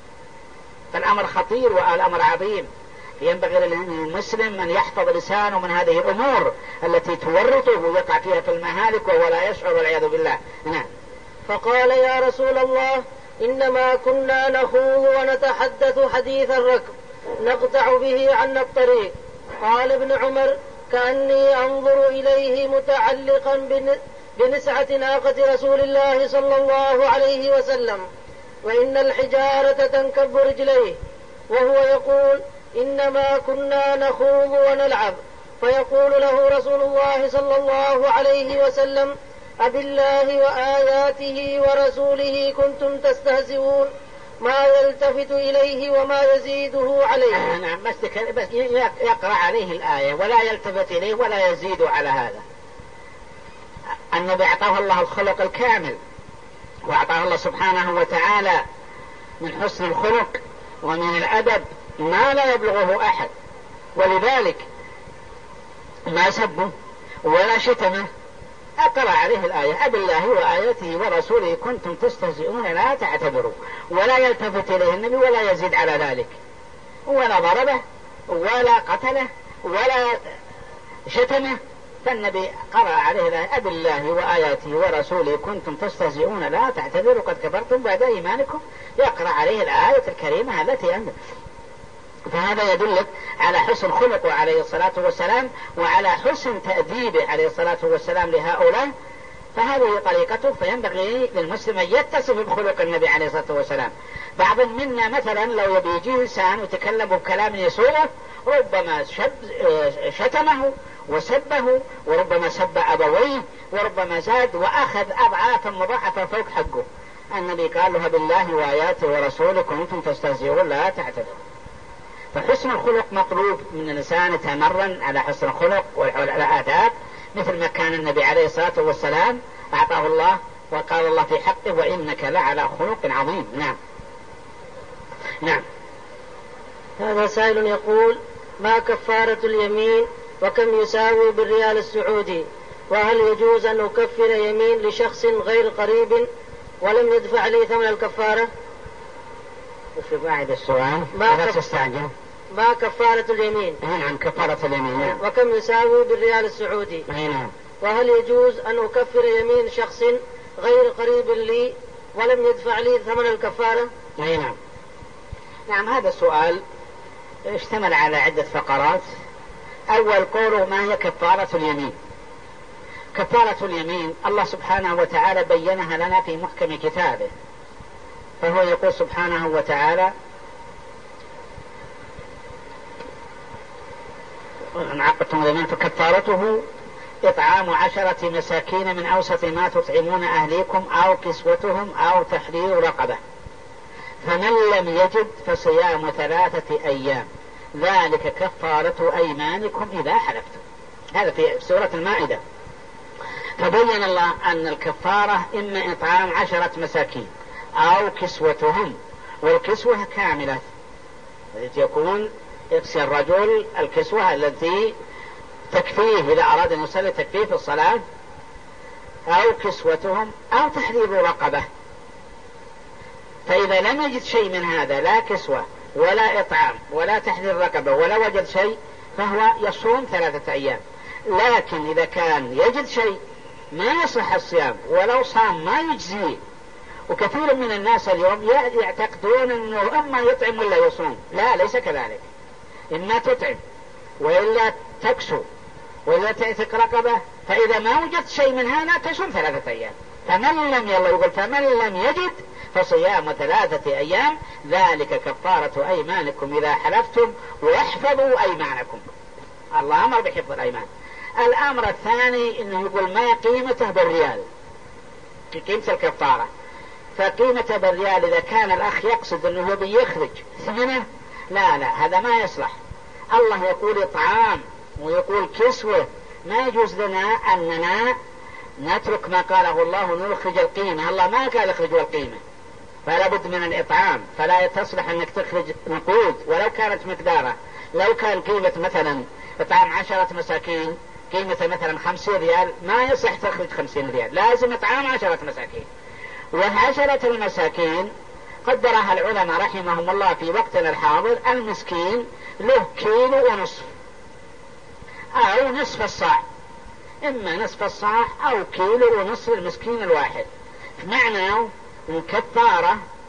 فالأمر خطير والأمر عظيم، ينبغي للمسلم أن يحفظ لسانه من هذه الأمور التي تورطه ويقع فيها في المهالك وهو لا يشعر والعياذ بالله. نعم. فقال: يا رسول الله، إنما كنا نخوض ونتحدث حديث الركب نقطع به عنا الطريق. قال ابن عمر: كأني أنظر إليه متعلقا بنسعة ناقة رسول الله صلى الله عليه وسلم، وإن الحجارة تنكب رجليه، وهو يقول: إنما كنا نخوض ونلعب. فيقول له رسول الله صلى الله عليه وسلم: أبالله وآياته ورسوله كنتم تستهزئون؟ ما يلتفت إليه وما يزيده عليه. نعم، بس يقرأ عليه الآية ولا يلتفت إليه ولا يزيد على هذا. النبي أعطاه الله الخلق الكامل، وأعطاه الله سبحانه وتعالى من حسن الخلق ومن الأدب ما لا يبلغه أحد، ولذلك ما سبه ولا شتمه. أقرأ عليه الآية: أبالله وآياته ورسوله كنتم تستهزئون لا تعتبروا، ولا يلتفت إليه النبي ولا يزيد على ذلك، ولا ضربه ولا قتله ولا شتمه. فالنبي قرأ عليه الآية: أبالله وآياته ورسوله كنتم تستهزئون لا تعتبروا قد كفرتم بعد إيمانكم. يقرأ عليه الآية الكريمة التي عنده. فهذا يدلك على حسن خلقه عليه الصلاة والسلام وعلى حسن تأديبه عليه الصلاة والسلام لهؤلاء. فهذه طريقته، فينبغي للمسلم أن يتصف بخلق النبي عليه الصلاة والسلام. بعض منا مثلا لو يبي يجي إنسان وتكلم بكلام يسوءه ربما شتمه وسبه، وربما سب أبويه، وربما زاد وأخذ أضعافا مضاعفة فوق حقه. النبي قال له: بالله وآياته ورسوله كنتم تستهزئون لا تعتذروا. فحسن الخلق مطلوب من الإنسان يتمرن على حسن الخلق وعلى الآداب، مثل ما كان النبي عليه الصلاة والسلام أعطاه الله وقال الله في حقه: وإنك لعلى خلق عظيم. نعم نعم. هذا سائل يقول: ما كفارة اليمين وكم يساوي بالريال السعودي؟ وهل يجوز أن أكفر يمين لشخص غير قريب ولم يدفع لي ثمن الكفارة؟ في بعد السؤال ما لا كف... تستعجل. ما كفارة اليمين؟ نعم، كفارة اليمين. نعم. وكم يساوي بالريال السعودي؟ نعم. وهل يجوز أن أكفر يمين شخص غير قريب لي ولم يدفع لي ثمن الكفارة؟ نعم. نعم، هذا السؤال اشتمل على عدة فقرات. أول قوله: ما هي كفارة اليمين؟ كفارة اليمين الله سبحانه وتعالى بينها لنا في محكم كتابه، فهو يقول سبحانه وتعالى: إن عقدتم اليمين فكفارته إطعام عشرة مساكين من أوسط ما تطعمون أهليكم أو كسوتهم أو تحرير رقبة، فمن لم يجد فصيام ثلاثة أيام ذلك كفارة أيمانكم إذا حلفتم. هذا في سورة المائدة. فبين الله أن الكفارة إما إطعام عشرة مساكين أو كسوتهم، والكسوة كاملة التي يكون يكسي الرجل الكسوة التي تكفيه إذا أراد أن يصلي تكفيه في الصلاة، أو كسوتهم أو تحرير رقبة. فإذا لم يجد شيء من هذا، لا كسوة ولا إطعام ولا تحرير رقبة ولا وجد شيء، فهو يصوم ثلاثة أيام. لكن إذا كان يجد شيء ما يصح الصيام ولو صام ما يجزيه. وكثير من الناس اليوم يعتقدون أنه أما يطعم ولا يصوم. لا، ليس كذلك. إما تطعم وإلا تكسو وإلا تعتق رقبة. فإذا ما وجدت شيء من هذا تصوم ثلاثة أيام. فمن لم يلا يقول فمن لم يجد فصيام ثلاثة أيام ذلك كفارة أيمانكم إذا حلفتم واحفظوا أيمانكم. الله أمر بحفظ الأيمان. الأمر الثاني إنه يقول ما قيمته بالريال، قيمة الكفارة. فقيمة بالريال إذا كان الأخ يقصد أنه يبي يخرج ثمنه، لا لا، هذا ما يصلح. الله يقول إطعام ويقول كسوة، ما يجوز لنا أننا نترك ما قاله الله ونخرج القيمة. الله ما قال اخرجوا القيمة، فلا بد من الإطعام. فلا تصلح أنك تخرج نقود ولو كانت مقدارة. لو كان قيمة مثلا إطعام عشرة مساكين قيمة مثلا خمسين ريال، ما يصح تخرج خمسين ريال، لازم إطعام عشرة مساكين. وعشرة المساكين قدرها العلماء رحمهم الله في وقتنا الحاضر المسكين له كيلو ونصف أو نصف الصاع، إما نصف الصاع أو كيلو ونصف المسكين الواحد. معناه الكفارة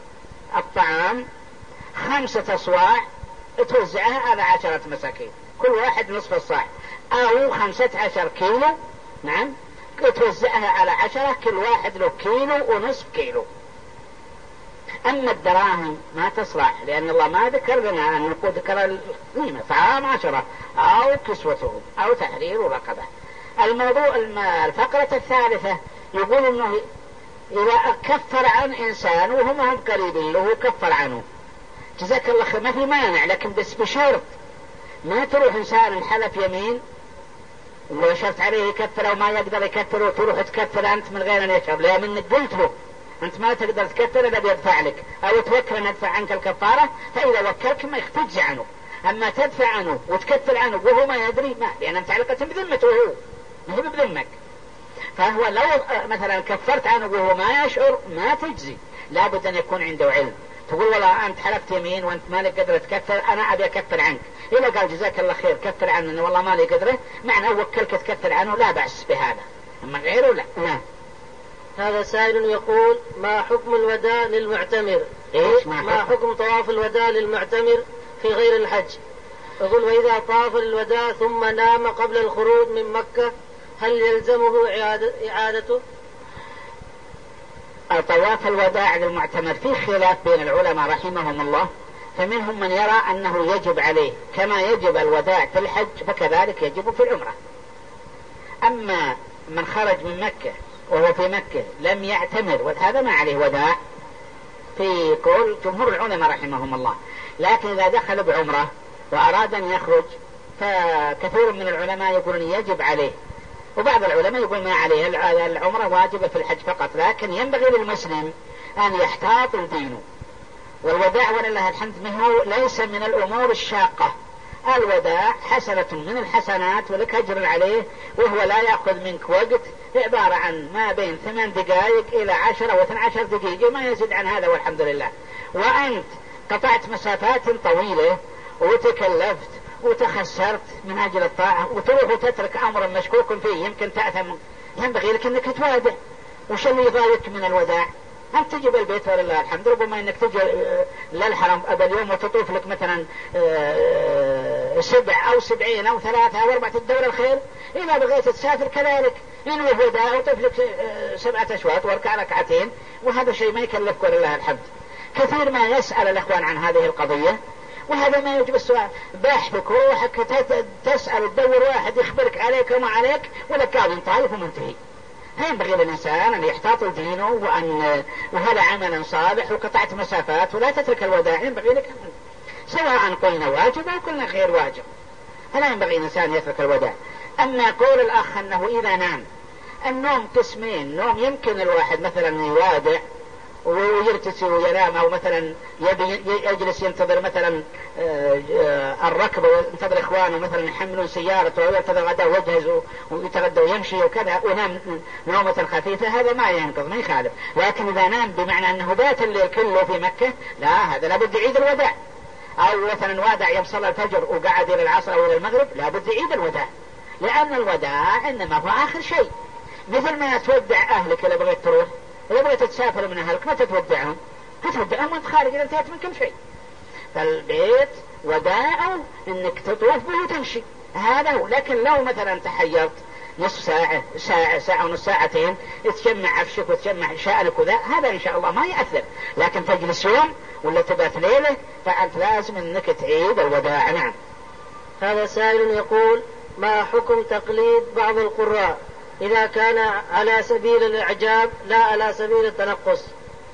الطعام خمسة أصواع توزعها على عشرة مساكين، كل واحد نصف الصاع، أو خمسة عشر كيلو، نعم، توزعها على عشرة، كل واحد له كيلو ونصف كيلو. أما الدراهم ما تصلح، لأن الله ما ذكر لنا أن نقول ذكر القيمة، طعام عشرة أو كسوتهم أو تحرير رقبة. الموضوع الفقرة الثالثة يقول أنه إذا كفر عن إنسان وهم هم قريبين له كفر عنه، جزاك الله خير، ما في مانع، لكن بس بشرط ما تروح إنسان حلف يمين وشرط عليه يكفر أو ما يقدر يكفر وتروح تكفر أنت من غير أن يشعر، لأنك قلت له أنت ما تقدر تكفر إذا بيدفع لك، أو توكل أن يدفع عنك الكفارة، فإذا وكلك ما يختج عنه. أما تدفع عنه وتكفر عنه وهو ما يدري، ما، لأن متعلقة بذمته هو، ما هي بذمك. فهو لو مثلا كفرت عنه وهو ما يشعر ما تجزي، لابد أن يكون عنده علم. تقول والله أنت حلفت يمين وأنت مالك قدرة تكفر، أنا أبي أكفر عنك، إذا قال جزاك الله خير كفر عنه والله مالي قدرة، معنى وكلك تكفر عنه لا بأس بهذا، أما غيره لا. نعم. هذا سائل يقول: ما حكم الوداع للمعتمر؟ إيش ما, ما حكم طواف الوداع للمعتمر في غير الحج؟ يقول: وإذا طاف الوداع ثم نام قبل الخروج من مكة هل يلزمه إعادته؟ طواف الوداع للمعتمر في خلاف بين العلماء رحمهم الله، فمنهم من يرى أنه يجب عليه كما يجب الوداع في الحج فكذلك يجب في العمرة. أما من خرج من مكة وهو في مكة لم يعتمر وهذا ما عليه وداع في قول جمهور العلماء رحمهم الله، لكن إذا دخل بعمرة وأراد أن يخرج فكثير من العلماء يقولون يجب عليه، وبعض العلماء يقول ما عليه، العمرة واجبة في الحج فقط، لكن ينبغي للمسلم أن يحتاط دينه. والوداع ولله الحمد منه ليس من الأمور الشاقة، الوداع حسنة من الحسنات ولك أجر عليه، وهو لا يأخذ منك وقت، عبارة عن ما بين ثمان دقائق إلى عشرة واثنى عشر دقيقة، ما يزيد عن هذا والحمد لله. وأنت قطعت مسافات طويلة وتكلفت وتخسرت من أجل الطاعة، وتروح وتترك أمرا مشكوك فيه يمكن تأثم، ينبغي لك أنك تودع. وش اللي يضايقك من الوداع؟ أنت تجي بالبيت ولله الحمد، ربما أنك تجي للحرم أبا اليوم وتطوف لك مثلا سبع أو سبعين أو ثلاثة أو أربعة الدولة الخير، إذا بغيت تسافر كذلك إنه وداع وطوف لك سبعة أشواط واركع ركعتين، وهذا شيء ما يكلفك ولله الحمد. كثير ما يسأل الأخوان عن هذه القضية، وهذا ما يجب السؤال، باحثك وروحك تسأل تدور واحد يخبرك عليك وما عليك، ولا كان طالب ومنتهي. ينبغي للإنسان أن يحتاط دينه، وأن وهذا عمل صالح، وقطعت مسافات ولا تترك الوداع، ينبغي لك سواء قلنا واجب أو قلنا غير واجب، فلا ينبغي الإنسان يترك الوداع. أما قول الأخ أنه إذا نام، النوم قسمين، نوم يمكن الواحد مثلا يوادع ويرتسي وينام، أو مثلا يبي يجلس ينتظر مثلا الركب وينتظر إخوانه مثلا يحملون سيارته وينتظر غدا ويجهز ويتغدى ويمشي وكذا ونام نومة خفيفة، هذا ما ينقض ما يخالف. لكن إذا نام بمعنى أنه بات الليل كله في مكة، لا، هذا لابد يعيد الوداع. أو مثلا وادع يوم صلى الفجر وقعد إلى العصر أو إلى المغرب، لابد يعيد الوداع، لأن الوداع إنما هو آخر شيء. مثل ما تودع أهلك إذا بغيت تروح، إذا بغيت تسافر من أهلك ما تتودعهم، تتودعهم وانت خارج إذا انتهت من كل شيء. فالبيت وداعه إنك تطوف به وتمشي، هذا هو. لكن لو مثلا تحيرت نصف ساعة ساعة ساعة ونص ساعتين تجمع عفشك وتجمع شأنك وذا، هذا إن شاء الله ما يأثر. لكن تجلس يوم ولا تبات ليلة فأنت لازم إنك تعيد الوداع. نعم. هذا سائل يقول: ما حكم تقليد بعض القراء إذا كان على سبيل الإعجاب لا على سبيل التنقص؟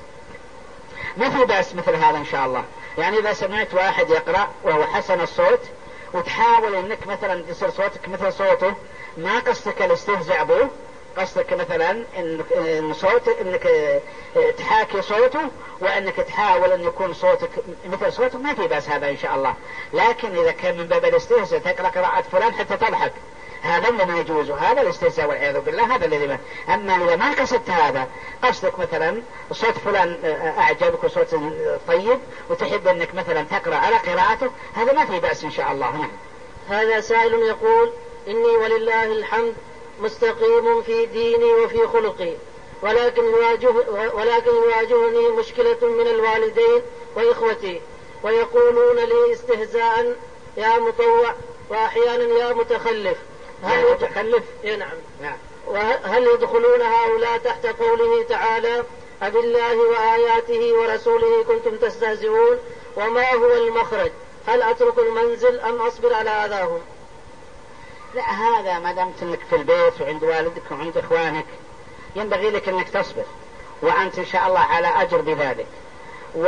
ما في بأس مثل هذا إن شاء الله. يعني إذا سمعت واحد يقرأ وهو حسن الصوت وتحاول إنك مثلا تصير صوتك مثل صوته، ما قصدك الاستهزاء به، قصدك مثلا إن صوت إنك تحاكي صوته وإنك تحاول أن يكون صوتك مثل صوته، ما في بأس هذا إن شاء الله. لكن إذا كان من باب الاستهزاء تقرأ قراءة فلان حتى تضحك، هذا اللي ما يجوز، هذا الاستهزاء والعياذ بالله، هذا الذي ما. أما إذا ما قصدت هذا، قصدك مثلا صوت فلان أعجبك وصوت طيب وتحب أنك مثلا تقرأ على قراءته، هذا ما في بأس إن شاء الله. هذا سائل يقول: إني ولله الحمد مستقيم في ديني وفي خلقي، ولكن, يواجه ولكن يواجهني مشكلة من الوالدين وإخوتي، ويقولون لي استهزاء يا مطوع، وأحيانا يا متخلف. هل يا متخلف؟ إيه نعم. نعم. وهل يدخلون هؤلاء تحت قوله تعالى أبالله وآياته ورسوله كنتم تستهزئون؟ وما هو المخرج؟ هل أترك المنزل أم أصبر على أذاهم؟ لا، هذا ما دمت انك في البيت وعند والدك وعند اخوانك ينبغي لك انك تصبر، وانت ان شاء الله على اجر بذلك. و...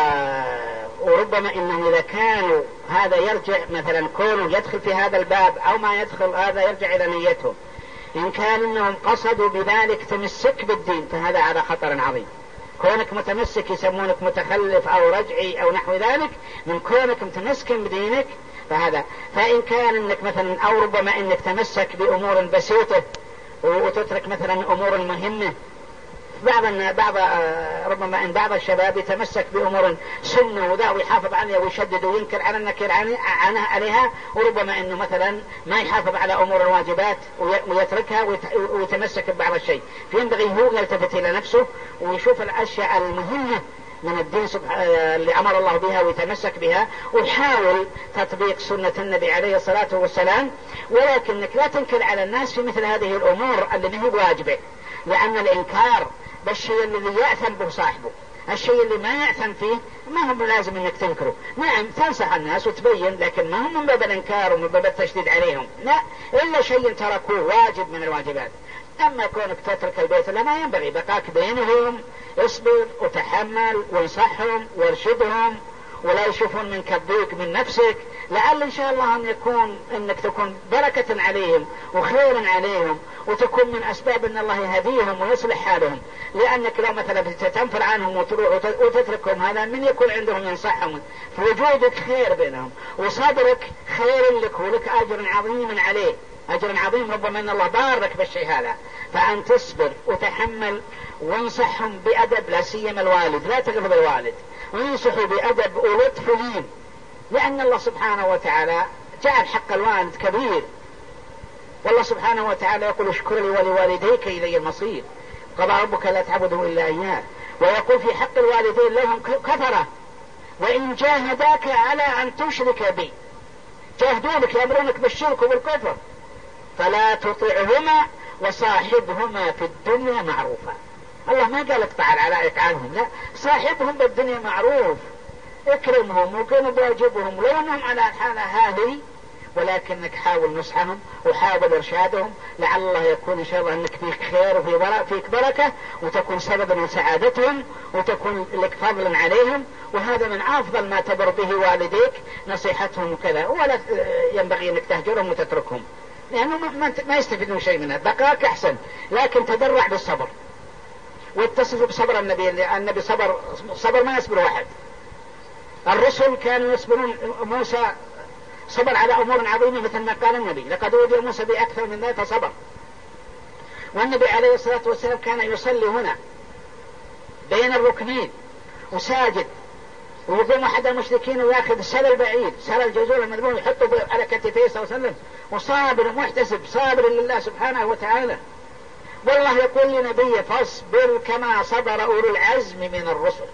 وربما انه اذا كانوا هذا يرجع مثلا كونه يدخل في هذا الباب او ما يدخل، هذا يرجع الى نيتهم. ان كان انهم قصدوا بذلك تمسك بالدين فهذا على خطر عظيم. كونك متمسك يسمونك متخلف او رجعي او نحو ذلك، من كونك متمسك بدينك فهذا. فإن كان انك مثلا او ربما انك تمسك بامور بسيطة وتترك مثلا امور مهمة، بعض بعض ربما ان بعض الشباب يتمسك بامور سنة وذا ويحافظ عليها ويشدد وينكر على النكر عنها عليها، وربما انه مثلا ما يحافظ على امور الواجبات ويتركها ويتمسك ببعض الشيء. فينبغي هو يلتفت الى نفسه ويشوف الاشياء المهمة من الدين اللي أمر الله بها ويتمسك بها، ويحاول تطبيق سنة النبي عليه الصلاة والسلام. ولكنك لا تنكر على الناس في مثل هذه الأمور اللي ما هي واجبة، لأن الإنكار بالشيء الذي يأثم به صاحبه، الشيء اللي ما يأثم فيه ما هو لازم انك تنكره. نعم تنصح الناس وتبين، لكن ما هم من باب الإنكار ومن باب التشديد عليهم، لا، إلا شيء تركوه واجب من الواجبات. أما كونك تترك البيت لما ينبغي، بقاك بينهم، اصبر وتحمل وانصحهم وارشدهم ولا يشوفون منك الضيق من نفسك، لعل إن شاء الله أن يكون أنك تكون بركة عليهم وخيرا عليهم، وتكون من أسباب أن الله يهديهم ويصلح حالهم. لأنك لو مثلا تنفر عنهم وتروح وتتركهم، هذا من يكون عندهم ينصحهم؟ فوجودك خير بينهم وصبرك خير لك ولك أجر عظيم عليه، أجر عظيم، ربما أن الله بارك بالشيء هذا. فأن تصبر وتحمل وانصحهم بأدب، لا سيما الوالد، لا تغضب الوالد، وينصحوا بأدب ولطف لين، لأن الله سبحانه وتعالى جعل حق الوالد كبير. والله سبحانه وتعالى يقول اشكر لي ولوالديك إلي المصير، قضى ربك لا تعبدوا إلا إياه. ويقول في حق الوالدين لهم كفرة وإن جاهداك على أن تشرك بي، جاهدونك يأمرونك بالشرك وبالكفر، فلا تطعهما وصاحبهما في الدنيا معروفا. الله ما قال اقطع العلائق عنهم، لا، صاحبهم بالدنيا معروف، اكرمهم وكن بواجبهم لو انهم على الحالة هذه، ولكنك حاول نصحهم وحاول ارشادهم، لعل الله يكون ان شاء الله انك فيك خير وفي فيك بركة، وتكون سببا لسعادتهم وتكون لك فضلا عليهم. وهذا من افضل ما تبر به والديك، نصيحتهم وكذا، ولا ينبغي انك تهجرهم وتتركهم، لأنه يعني ما يستفيدون شيء منها، بقاك أحسن. لكن تدرع بالصبر واتصف بصبر النبي. النبي صبر صبر ما يصبر واحد. الرسل كانوا يصبرون، موسى صبر على أمور عظيمة مثل ما قال النبي لقد أوذي موسى بأكثر من ذلك فصبر. والنبي عليه الصلاة والسلام كان يصلي هنا بين الركنين وساجد، ويقوم أحد المشركين ويأخذ سل البعيد، سل الجزور المذبوح يحطه على كتفيه صلى الله عليه وسلم، وصابر ومحتسب صابر لله سبحانه وتعالى. والله يقول لنبيه فاصبر كما صبر أولو العزم من الرسل.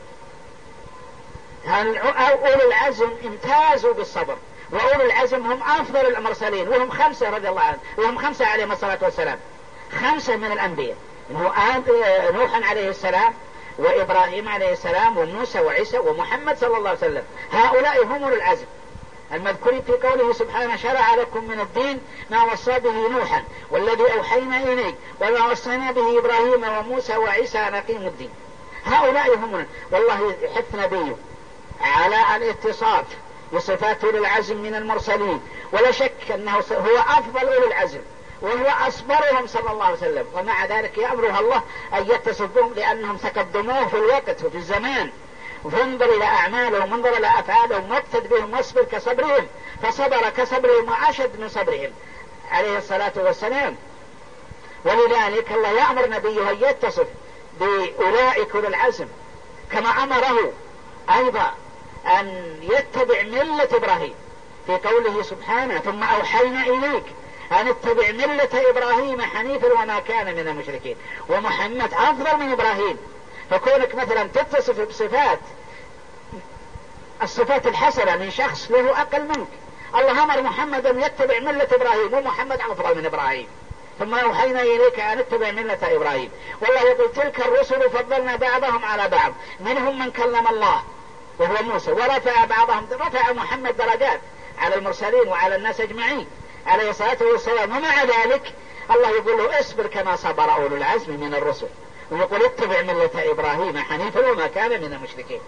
أولو العزم امتازوا بالصبر، وأولو العزم هم أفضل المرسلين، وهم خمسة رضي الله عنهم، وهم خمسة عليهم الصلاة والسلام، خمسة من الأنبياء، نوح عليه السلام وإبراهيم عليه السلام وموسى وعيسى ومحمد صلى الله عليه وسلم. هؤلاء هم أولو العزم المذكورين في قوله سبحانه شرع لكم من الدين ما وصى به نوحا والذي أوحينا إليك وما وصينا به إبراهيم وموسى وعيسى أن أقيموا الدين. هؤلاء هم، والله يحث نبيه على الاتصاف بصفات أولي العزم من المرسلين، ولا شك أنه هو أفضل أولي العزم وهو أصبرهم صلى الله عليه وسلم، ومع ذلك يأمرها الله أن يتصف بهم لأنهم تقدموه في الوقت وفي الزمان. فانظر إلى أعمالهم وانظر إلى أفعالهم واقتد بهم واصبر كصبرهم، فصبر كصبرهم وأشد من صبرهم عليه الصلاة والسلام. ولذلك الله يأمر نبيه أن يتصف بأولئك أولي العزم، كما أمره أيضا أن يتبع ملة إبراهيم في قوله سبحانه ثم أوحينا إليك أن اتبع ملة إبراهيم حنيفا وما كان من المشركين، ومحمد أفضل من إبراهيم. فكونك مثلا تتصف بصفات الصفات الحسنة من شخص له أقل منك، الله أمر محمد أن يتبع ملة إبراهيم ومحمد أفضل من إبراهيم، ثم أوحينا إليك أن اتبع ملة إبراهيم. والله يقول تلك الرسل فضلنا بعضهم على بعض، منهم من كلم الله وهو موسى، ورفع بعضهم، رفع محمد درجات على المرسلين وعلى الناس أجمعين عليه الصلاة والسلام. ومع ذلك الله يقول له اصبر كما صبر أولو العزم من الرسل، ويقول اتبع ملة إبراهيم حنيفا وما كان من المشركين.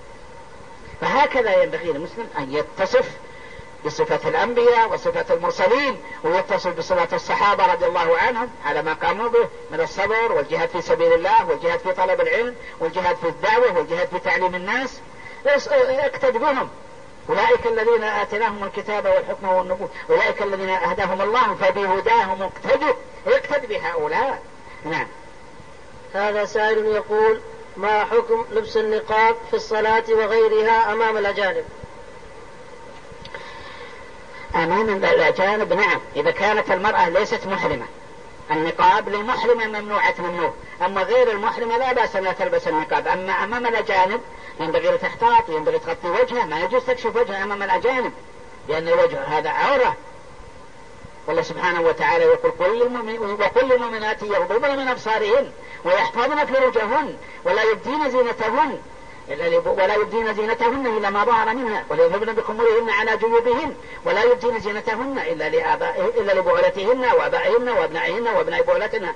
فهكذا ينبغي للمسلم أن يتصف بصفة الأنبياء وصفة المرسلين، ويتصف بصفة الصحابة رضي الله عنهم على ما قاموا به من الصبر والجهاد في سبيل الله والجهاد في طلب العلم والجهاد في الدعوة والجهاد في تعليم الناس. اقتد بهم، أولئك الذين آتيناهم الكتاب والحكم والنبوة، أولئك الذين أهداهم الله فبهداهم اقتدوا، اقتد بهؤلاء. نعم. هذا سائل يقول: ما حكم لبس النقاب في الصلاة وغيرها أمام الأجانب؟ أمام الأجانب نعم، إذا كانت المرأة ليست محرمة. النقاب للمحرمة ممنوعة ممنوع، أما غير المحرمة لا بأس أن تلبس النقاب. أما أمام الأجانب ينبغي تحتاط، ينبغي تغطي وجهها، ما يجوز تكشف وجهها أمام الأجانب، لأن الوجه هذا عورة. والله سبحانه وتعالى يقول: وكل المؤمنات يغضضن من أبصارهن ويحفظن فروجهن ولا يبدين زينتهن ولا يبدين زينتهن إلا ما ظهر منها وليذهبن بخمرهن على جيوبهن ولا يبدين زينتهن إلا لآبائهن إلا لبعولتهن وآبائهن وأبنائهن وأبناء بعولتهن.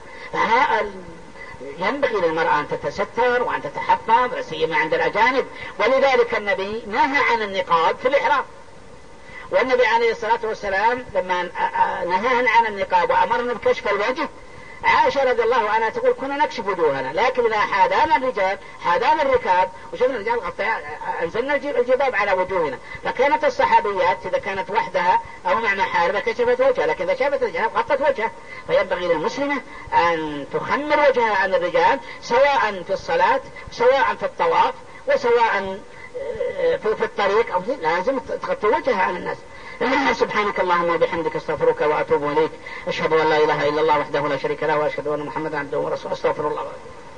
ينبغي للمرأة أن تتستر وأن تتحفظ سيما عند الأجانب، ولذلك النبي نهى عن النقاب في الإحرام. والنبي عليه الصلاة والسلام لما نهانا عن النقاب وأمرنا بكشف الوجه، عائشة رضي الله عنها تقول: كنا نكشف وجوهنا، لكن إذا حاذانا الرجال حاذانا الركاب وشفنا الرجال أنزلنا الجباب على وجوهنا. فكانت الصحابيات إذا كانت وحدها أو مع محارمها كشفت وجهها، لكن إذا شافت الرجال غطت وجهها. فينبغي للمسلمة أن تخمر وجهها عن الرجال، سواء في الصلاة سواء في الطواف وسواء في الطريق، أو لازم تغطي وجهها عن الناس. سبحانك اللهم وبحمدك استغفرك وأتوب إليك، أشهد أن لا إله إلا الله وحده لا شريك له وأشهد أن محمدا عبده ورسوله. استغفر الله.